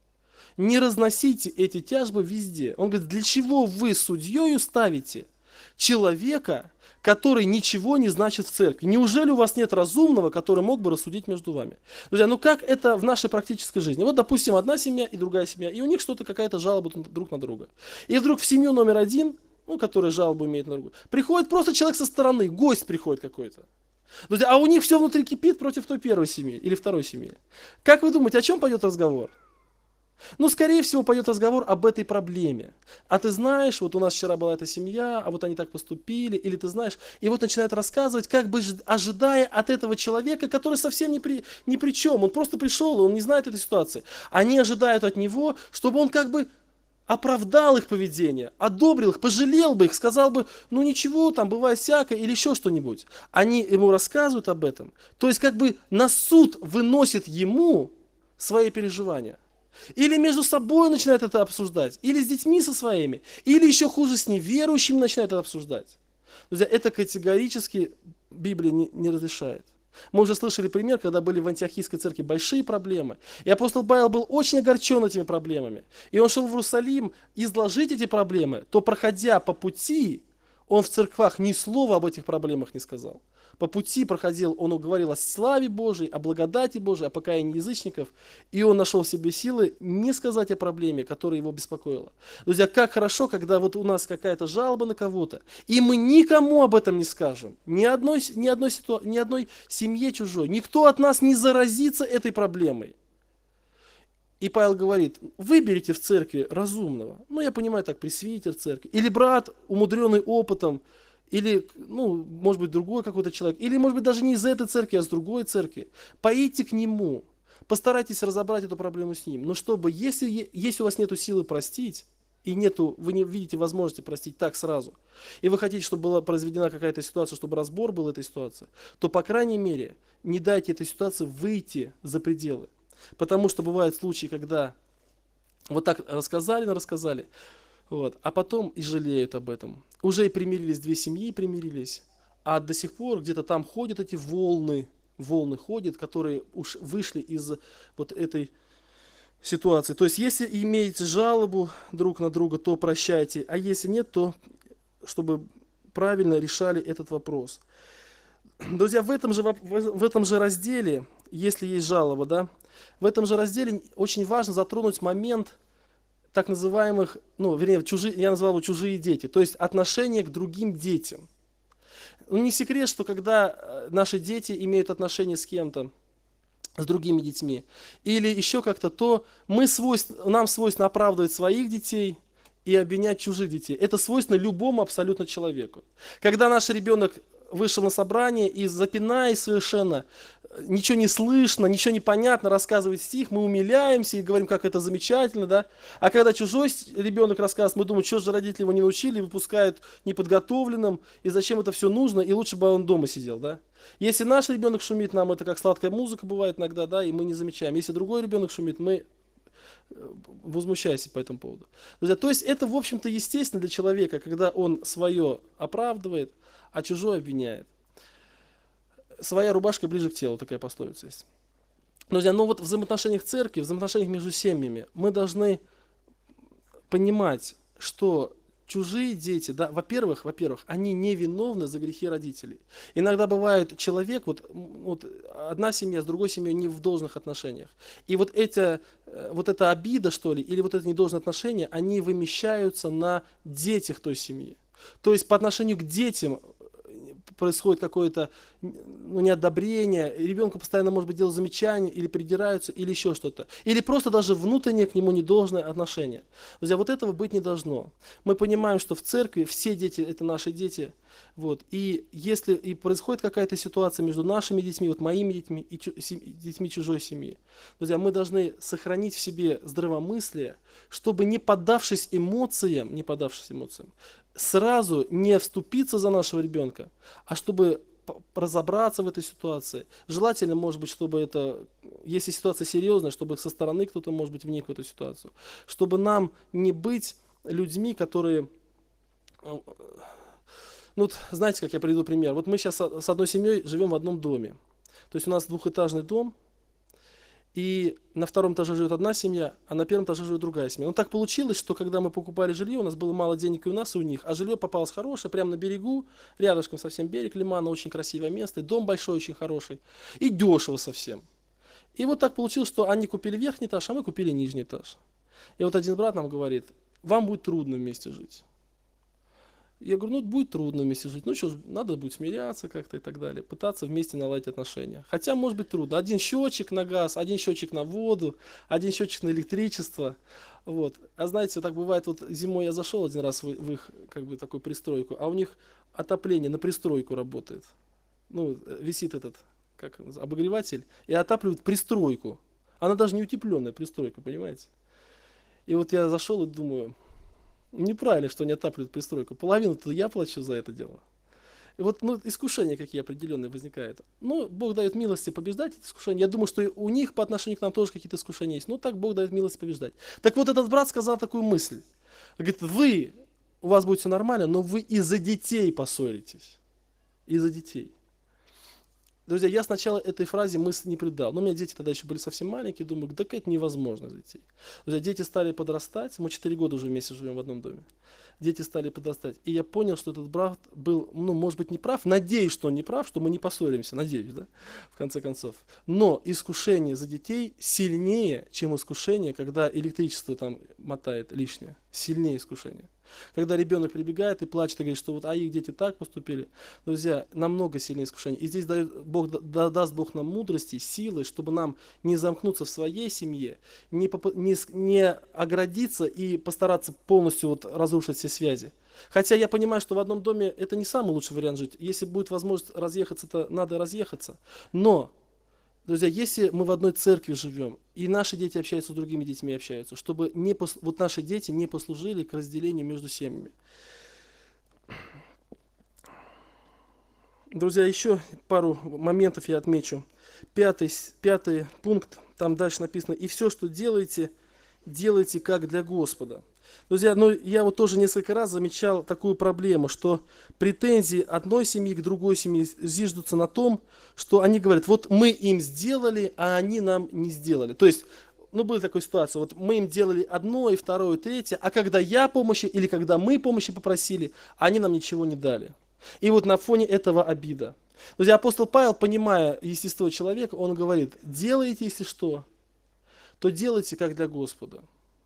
[SPEAKER 1] Не разносите эти тяжбы везде. Он говорит, для чего вы судьею ставите человека, который ничего не значит в церкви? Неужели у вас нет разумного, который мог бы рассудить между вами? Друзья, ну как это в нашей практической жизни? Вот, допустим, одна семья и другая семья, и у них что-то, какая-то жалоба друг на друга. И вдруг в семью номер один, ну, которая жалобу имеет на другую, приходит просто человек со стороны, гость приходит какой-то. Друзья, а у них все внутри кипит против той первой семьи или второй семьи. Как вы думаете, о чем пойдет разговор? Ну, скорее всего, пойдет разговор об этой проблеме. А ты знаешь, вот у нас вчера была эта семья, а вот они так поступили, или ты знаешь, и вот начинает рассказывать, как бы ожидая от этого человека, который совсем ни при чем, он просто пришел, он не знает этой ситуации. Они ожидают от него, чтобы он как бы оправдал их поведение, одобрил их, пожалел бы их, сказал бы, ну ничего, там бывает всякое, или еще что-нибудь. Они ему рассказывают об этом. То есть как бы на суд выносит ему свои переживания. Или между собой начинает это обсуждать, или с детьми со своими, или еще хуже с неверующими начинает это обсуждать. Друзья, это категорически Библия не разрешает. Мы уже слышали пример, когда были в Антиохийской церкви большие проблемы, и апостол Павел был очень огорчен этими проблемами. И он шел в Иерусалим изложить эти проблемы, то, проходя по пути, он в церквах ни слова об этих проблемах не сказал. По пути проходил, он говорил о славе Божией, о благодати Божией, о покаянии язычников, и он нашел в себе силы не сказать о проблеме, которая его беспокоила. Друзья, как хорошо, когда вот у нас какая-то жалоба на кого-то, и мы никому об этом не скажем, ни одной семье чужой, никто от нас не заразится этой проблемой. И Павел говорит, выберите в церкви разумного, ну я понимаю так, пресвитер церкви, или брат, умудренный опытом, или, ну, может быть, другой какой-то человек, или, может быть, даже не из этой церкви, а с другой церкви. Поедьте к нему, постарайтесь разобрать эту проблему с ним. Но чтобы, если у вас нет силы простить, и вы не видите возможности простить так сразу, и вы хотите, чтобы была произведена какая-то ситуация, чтобы разбор был этой ситуации, то, по крайней мере, не дайте этой ситуации выйти за пределы. Потому что бывают случаи, когда вот так рассказали, Вот. А потом и жалеют об этом. Уже и примирились, две семьи примирились, а до сих пор где-то там ходят эти волны ходят, которые уж вышли из вот этой ситуации. То есть, если имеете жалобу друг на друга, то прощайте, а если нет, то чтобы правильно решали этот вопрос. Друзья, в этом же разделе, если есть жалоба, да, в этом же разделе очень важно затронуть момент так называемых, ну, вернее, я назвал его чужие дети, то есть отношение к другим детям. Ну, не секрет, что когда наши дети имеют отношения с кем-то, с другими детьми, или еще как-то, то нам свойственно оправдывать своих детей и обвинять чужих детей. Это свойственно любому абсолютно человеку. Когда наш ребенок вышел на собрание и, запинаясь совершенно, ничего не слышно, ничего не понятно, рассказывает стих, мы умиляемся и говорим, как это замечательно, да. А когда чужой ребенок рассказывает, мы думаем, что же родители его не научили, выпускают неподготовленным, и зачем это все нужно, и лучше бы он дома сидел, да. Если наш ребенок шумит, нам это как сладкая музыка бывает иногда, да, и мы не замечаем. Если другой ребенок шумит, мы возмущаемся по этому поводу. Друзья, то есть это, в общем-то, естественно для человека, когда он свое оправдывает, а чужое обвиняет. Своя рубашка ближе к телу, такая пословица есть. Друзья, но вот в взаимоотношениях церкви, в взаимоотношениях между семьями мы должны понимать, что чужие дети, да, во-первых, они не виновны за грехи родителей. Иногда бывает человек, вот одна семья с другой семьей не в должных отношениях. И вот эта обида, что ли, или вот это недолжное отношение, они вымещаются на детях той семьи. То есть по отношению к детям происходит какое-то неодобрение, ребенку постоянно, может быть, делают замечания, или придираются, или еще что-то. Или просто даже внутреннее к нему недолжное отношение. Друзья, вот этого быть не должно. Мы понимаем, что в церкви все дети – это наши дети. Вот. И если и происходит какая-то ситуация между нашими детьми, вот моими детьми и детьми чужой семьи, друзья, мы должны сохранить в себе здравомыслие, чтобы не поддавшись эмоциям, сразу не вступиться за нашего ребенка, а чтобы разобраться в этой ситуации. Желательно, может быть, чтобы это, если ситуация серьезная, чтобы со стороны кто-то, может быть, вник в эту ситуацию. Чтобы нам не быть людьми, которые... Ну, вот, знаете, как я приведу пример. Вот мы сейчас с одной семьей живем в одном доме. То есть у нас двухэтажный дом, и на втором этаже живет одна семья, а на первом этаже живет другая семья. Но так получилось, что когда мы покупали жилье, у нас было мало денег и у нас, и у них, а жилье попалось хорошее, прямо на берегу, рядышком совсем берег Лимана, очень красивое место, и дом большой, очень хороший, и дешево совсем. И вот так получилось, что они купили верхний этаж, а мы купили нижний этаж. И вот один брат нам говорит, вам будет трудно вместе жить. Я говорю, ну будет трудно вместе жить, ну что, надо будет смиряться как-то и так далее, пытаться вместе наладить отношения. Хотя может быть трудно. Один счетчик на газ, один счетчик на воду, один счетчик на электричество. Вот. А знаете, так бывает, вот зимой я зашел один раз в их как бы такую пристройку, а у них отопление на пристройку работает. Ну, висит этот, как обогреватель, и отапливает пристройку. Она даже не утепленная пристройка, понимаете? И вот я зашел и думаю... Неправильно, что они отапливают пристройку. Половину-то я плачу за это дело. И вот искушения какие определенные возникают. Ну, Бог дает милости побеждать эти искушения. Я думаю, что у них по отношению к нам тоже какие-то искушения есть. Ну, так Бог дает милости побеждать. Так вот, этот брат сказал такую мысль. Говорит, у вас будет все нормально, но вы из-за детей поссоритесь. Из-за детей. Друзья, я сначала этой фразе мысли не придал. Но у меня дети тогда еще были совсем маленькие. Думаю, да это невозможно для детей. Друзья, дети стали подрастать. Мы 4 года уже вместе живем в одном доме. Дети стали подрастать. И я понял, что этот брат был, может быть, не прав. Надеюсь, что он не прав, что мы не поссоримся. Надеюсь, да, в конце концов. Но искушение за детей сильнее, чем искушение, когда электричество там мотает лишнее. Сильнее искушение. Когда ребенок прибегает и плачет и говорит, что вот их дети так поступили. Друзья, намного сильнее искушение. И здесь даст Бог нам мудрости, силы, чтобы нам не замкнуться в своей семье, не оградиться и постараться полностью разрушить все связи. Хотя я понимаю, что в одном доме это не самый лучший вариант жить. Если будет возможность разъехаться, то надо разъехаться. Но, друзья, если мы в одной церкви живем, и наши дети общаются с другими детьми, общаются, чтобы наши дети не послужили к разделению между семьями. Друзья, еще пару моментов я отмечу. Пятый пункт, там дальше написано, и все, что делаете, делайте как для Господа. Друзья, ну я вот тоже несколько раз замечал такую проблему, что претензии одной семьи к другой семье зиждутся на том, что они говорят, вот мы им сделали, а они нам не сделали. То есть, ну была такая ситуация, вот мы им делали одно, и второе, и третье, а когда я помощи или когда мы помощи попросили, они нам ничего не дали. И вот на фоне этого обида. Друзья, апостол Павел, понимая естество человека, он говорит, делайте, если что, то делайте как для Господа.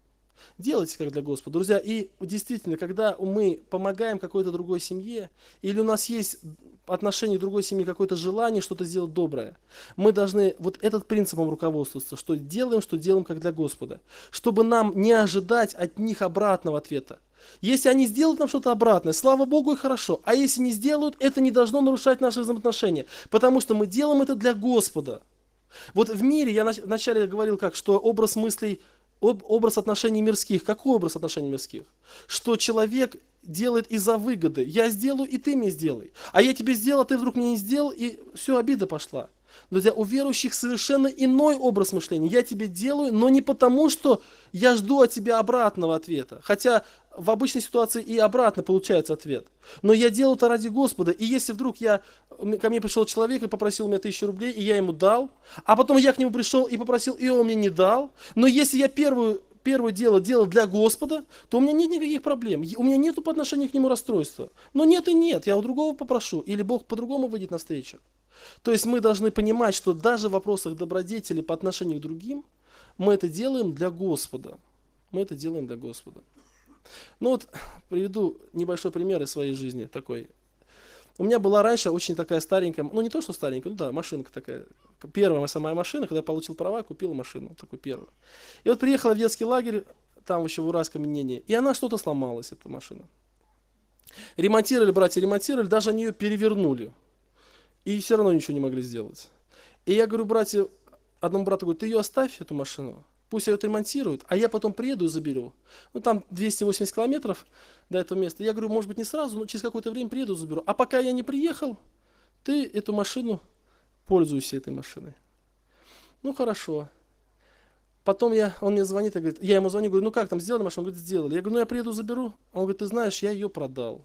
[SPEAKER 1] Делайте как для Господа. Друзья, и действительно, когда мы помогаем какой-то другой семье, или у нас есть отношение к другой семье, какое-то желание что-то сделать доброе, мы должны вот этот принципом руководствоваться, что делаем как для Господа, чтобы нам не ожидать от них обратного ответа. Если они сделают нам что-то обратное, слава Богу и хорошо. А если не сделают, это не должно нарушать наши взаимоотношения, потому что мы делаем это для Господа. Вот в мире, я вначале говорил как, что образ мыслей, образ отношений мирских. Какой образ отношений мирских? Что человек делает из-за выгоды. Я сделаю, и ты мне сделай. А я тебе сделал, а ты вдруг мне не сделал, и все, обида пошла. Друзья, у верующих совершенно иной образ мышления. Я тебе делаю, но не потому, что я жду от тебя обратного ответа. Хотя в обычной ситуации и обратно получается ответ. Но я делаю это ради Господа. И если вдруг ко мне пришел человек и попросил у меня 1000 рублей, и я ему дал, а потом я к нему пришел и попросил, и он мне не дал, но если я первое дело делал для Господа, то у меня нет никаких проблем. У меня нет по отношению к нему расстройства. Но нет и нет, я у другого попрошу. Или Бог по-другому выйдет навстречу. То есть мы должны понимать, что даже в вопросах добродетели по отношению к другим, мы это делаем для Господа. Мы это делаем для Господа. Ну вот, приведу небольшой пример из своей жизни такой. У меня была раньше очень такая старенькая, ну не то, что старенькая, ну да, машинка такая. Первая самая машина, когда я получил права, купил машину, такую первую. И вот приехала в детский лагерь, там еще в Уральском имении, и она что-то сломалась, эта машина. Ремонтировали, братья ремонтировали, даже они ее перевернули. И все равно ничего не могли сделать. И я говорю, братья, одному брату говорю, ты ее оставь, эту машину, пусть ее отремонтируют, а я потом приеду и заберу. Ну там 280 километров до этого места. Я говорю, может быть не сразу, но через какое-то время приеду и заберу. А пока я не приехал, ты эту машину, пользуйся этой машиной. Ну хорошо. Потом он мне звонит и говорит, я ему звоню, говорю, ну как там, сделали машину? Он говорит, сделали. Я говорю, ну я приеду, заберу. Он говорит, ты знаешь, я ее продал.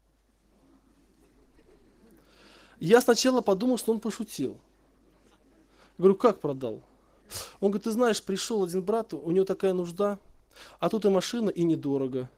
[SPEAKER 1] Я сначала подумал, что он пошутил. Говорю, как продал? Он говорит, ты знаешь, пришел один брат, у него такая нужда, а тут и машина, и недорого.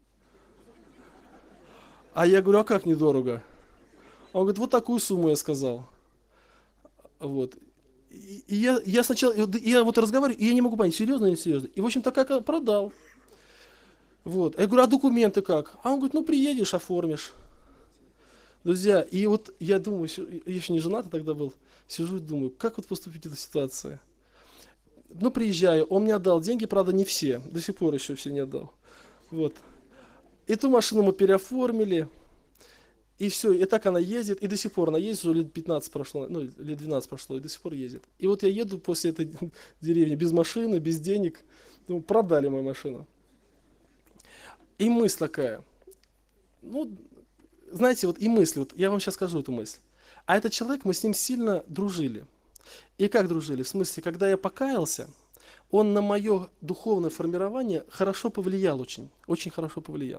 [SPEAKER 1] А я говорю, а как недорого? Он говорит, вот такую сумму я сказал. Вот. И я сначала, я вот разговариваю, и я не могу понять, серьезно или не серьезно. И, в общем-то, как продал. Вот. Я говорю, а документы как? А он говорит, ну приедешь, оформишь. Друзья, и вот я думаю, я еще не женат тогда был, сижу и думаю, как вот поступить в этой ситуации? Ну, приезжаю, он мне отдал деньги, правда, не все, до сих пор еще все не отдал. Вот. Эту машину мы переоформили, и все, и так она ездит, и до сих пор она ездит, уже лет 15 прошло, ну, лет 12 прошло, и до сих пор ездит. И вот я еду после этой деревни без машины, без денег, ну, продали мою машину. И мысль такая, ну, знаете, вот и мысль, вот я вам сейчас скажу эту мысль. А этот человек, мы с ним сильно дружили. И как дружили? В смысле, когда я покаялся, он на мое духовное формирование хорошо повлиял очень, очень хорошо повлиял.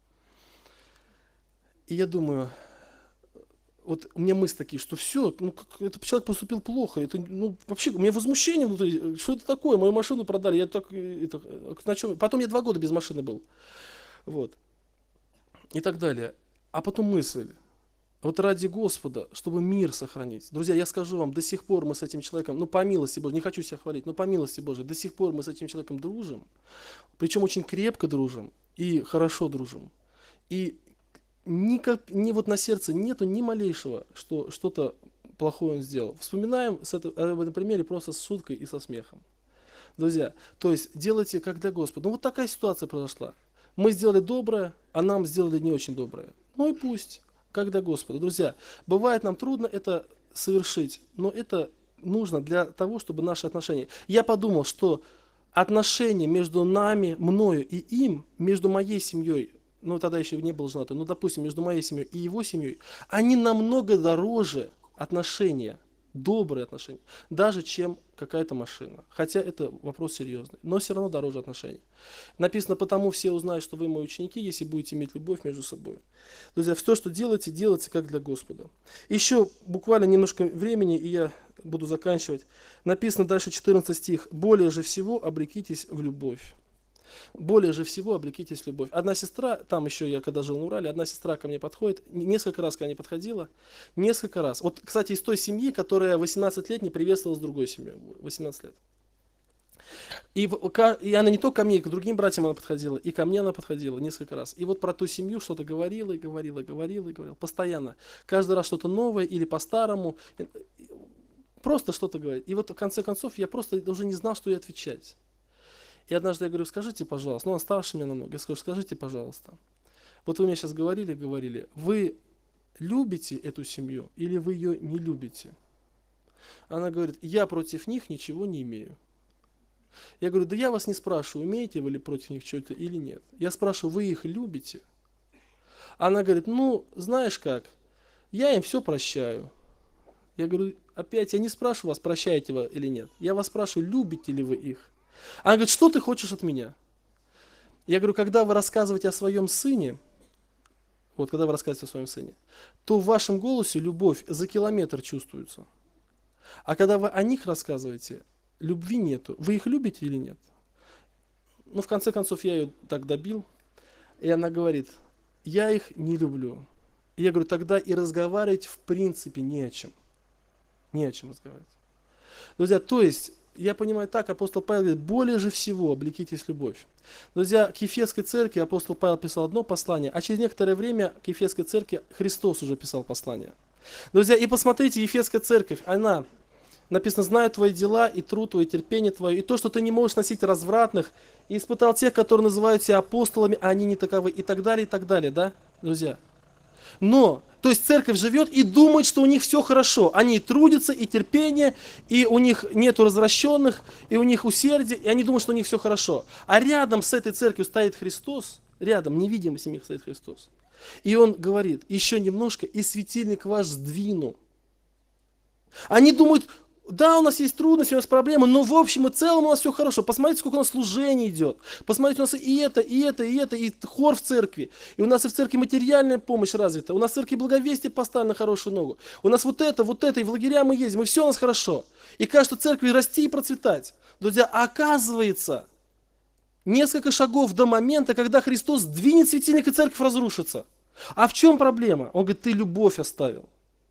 [SPEAKER 1] И я думаю, вот у меня мысли такие, что все, ну, этот человек поступил плохо, это, ну, вообще, у меня возмущение внутри, что это такое, мою машину продали, я так, на чем? Потом я 2 года без машины был, вот, и так далее. А потом мысль, вот ради Господа, чтобы мир сохранить. Друзья, я скажу вам, до сих пор мы с этим человеком, ну по милости Божьей, не хочу себя хвалить, но по милости Божьей, до сих пор мы с этим человеком дружим, причем очень крепко дружим и хорошо дружим. И ни вот на сердце нету ни малейшего, что что-то плохое он сделал. Вспоминаем в этом примере просто с шуткой и со смехом. Друзья, то есть делайте как для Господа. Ну вот такая ситуация произошла. Мы сделали доброе, а нам сделали не очень доброе. Ну и пусть. Как для Господа. Друзья, бывает нам трудно это совершить, но это нужно для того, чтобы наши отношения... Я подумал, что отношения между нами, мною и им, между моей семьей, ну тогда еще не был женат, ну допустим, между моей семьей и его семьей, они намного дороже отношения, Добрые отношения. Даже чем какая-то машина. Хотя это вопрос серьезный. Но все равно дороже отношений. Написано, потому все узнают, что вы мои ученики, если будете иметь любовь между собой. Друзья, все, что делаете, делайте как для Господа. Еще буквально немножко времени, и я буду заканчивать. Написано дальше 14 стих. «Более же всего облекитесь в любовь». Более же всего облекитесь в любовь. Одна сестра, там еще я когда жил на Урале, одна сестра ко мне подходит, несколько раз ко мне подходила, несколько раз. Вот, кстати, из той семьи, которая 18 лет не приветствовала с другой семьей, 18 лет. И она не только ко мне, и к другим братьям она подходила, и ко мне она подходила несколько раз. И вот про ту семью что-то говорила, и говорила, и говорила, и говорила. Постоянно. Каждый раз что-то новое или по-старому. Просто что-то говорит. И вот в конце концов я просто уже не знал, что ей отвечать. И однажды я говорю, скажите, пожалуйста, ну он старше меня намного, я скажу, скажите, пожалуйста, вот вы мне сейчас говорили, вы любите эту семью или вы ее не любите? Она говорит, я против них ничего не имею. Я говорю, да я вас не спрашиваю, имеете вы ли против них что-то или нет. Я спрашиваю, вы их любите? Она говорит, ну, знаешь как, я им все прощаю. Я говорю, опять, я не спрашиваю вас, прощаете вы или нет. Я вас спрашиваю, любите ли вы их? Она говорит, что ты хочешь от меня? Я говорю, когда вы рассказываете о своем сыне, вот когда вы рассказываете о своем сыне, то в вашем голосе любовь за километр чувствуется. А когда вы о них рассказываете, любви нету. Вы их любите или нет? Ну, в конце концов, я ее так добил. И она говорит, я их не люблю. И я говорю, тогда и разговаривать в принципе не о чем. Не о чем разговаривать. Друзья, то есть, я понимаю так, апостол Павел говорит, более же всего облекитесь в любовь. Друзья, к Ефесской церкви апостол Павел писал одно послание, а через некоторое время к Ефесской церкви Христос уже писал послание. Друзья, и посмотрите, Ефесская церковь, она, написано, знаю твои дела и труд твой, и терпение твое, и то, что ты не можешь носить развратных, и испытал тех, которые называют себя апостолами, а они не таковы, и так далее, да, друзья? Но, то есть церковь живет и думает, что у них все хорошо. Они трудятся, и терпение, и у них нету развращенных, и у них усердие, и они думают, что у них все хорошо. А рядом с этой церковью стоит Христос, рядом, невидимый с ними стоит Христос. И он говорит, еще немножко, и светильник ваш сдвину. Они думают, да, у нас есть трудности, у нас проблемы, но в общем и целом у нас все хорошо. Посмотрите, сколько у нас служений идет. Посмотрите, у нас и это, и хор в церкви. И у нас и в церкви материальная помощь развита. У нас в церкви благовестие поставлено на хорошую ногу. У нас вот это, и в лагеря мы ездим, и все у нас хорошо. И кажется, церкви расти и процветать. Друзья, оказывается, несколько шагов до момента, когда Христос двинет светильник, и церковь разрушится. А в чем проблема? Он говорит, ты любовь оставил.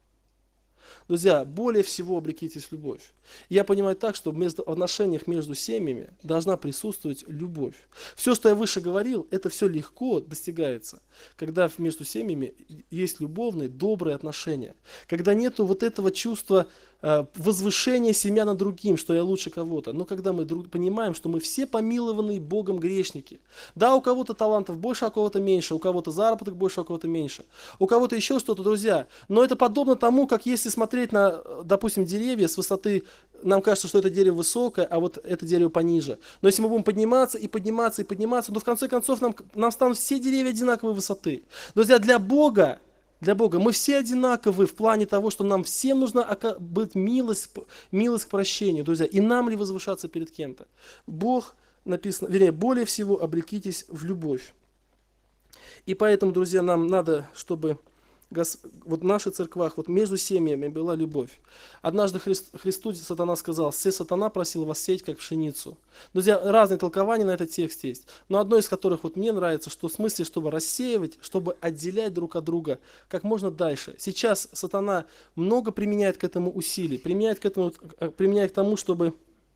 [SPEAKER 1] Друзья, более всего облекитесь в любовь. Я понимаю так, что в отношениях между семьями должна присутствовать любовь. Все, что я выше говорил, это все легко достигается, когда между семьями есть любовные, добрые отношения. Когда нету вот этого чувства возвышения себя над другим, что я лучше кого-то. Но когда мы понимаем, что мы все помилованные Богом грешники. Да, у кого-то талантов больше, а у кого-то меньше, у кого-то заработок больше, а у кого-то меньше. У кого-то еще что-то, друзья. Но это подобно тому, как если смотреть на, допустим, деревья с высоты, нам кажется, что это дерево высокое, а вот это дерево пониже. Но если мы будем подниматься, то в конце концов нам станут все деревья одинаковой высоты. Друзья, для Бога мы все одинаковы в плане того, что нам всем нужно быть милость к прощению, друзья. И нам ли возвышаться перед кем-то? Бог, написано, более всего облекитесь в любовь. И поэтому, друзья, нам надо, чтобы вот в наших церквах, вот между семьями была любовь. Однажды Христу сатана сказал, сатана просил вас сеять, как пшеницу. Друзья, разные толкования на этот текст есть, но одно из которых вот мне нравится, что в смысле, чтобы рассеивать, чтобы отделять друг от друга как можно дальше. Сейчас сатана много применяет к этому усилий, применяет к тому, чтобы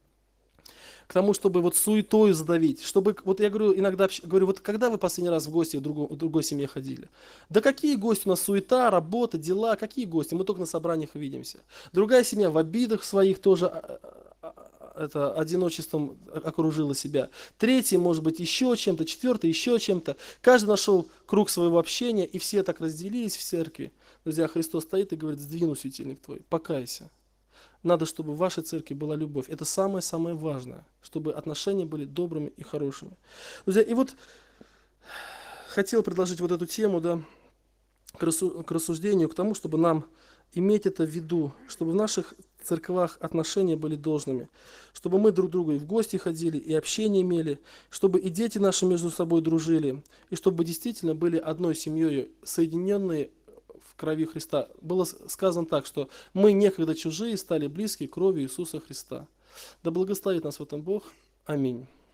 [SPEAKER 1] вот суетой задавить, чтобы, вот я говорю, иногда говорю, вот когда вы последний раз в гости в другой семье ходили? Да какие гости? У нас суета, работа, дела, какие гости? Мы только на собраниях увидимся. Другая семья в обидах своих тоже одиночеством окружила себя. Третий, может быть, еще чем-то, четвертый, еще чем-то. Каждый нашел круг своего общения, и все так разделились в церкви. Друзья, Христос стоит и говорит, сдвину светильник твой, покайся. Надо, чтобы в вашей церкви была любовь. Это самое-самое важное, чтобы отношения были добрыми и хорошими. Друзья, и вот хотел предложить вот эту тему, да, к рассуждению, к тому, чтобы нам иметь это в виду, чтобы в наших церквах отношения были должными, чтобы мы друг к другу и в гости ходили, и общение имели, чтобы и дети наши между собой дружили, и чтобы действительно были одной семьей, соединенные в крови Христа. Было сказано так, что мы некогда чужие стали близки кровью Иисуса Христа. Да благословит нас в этом Бог. Аминь.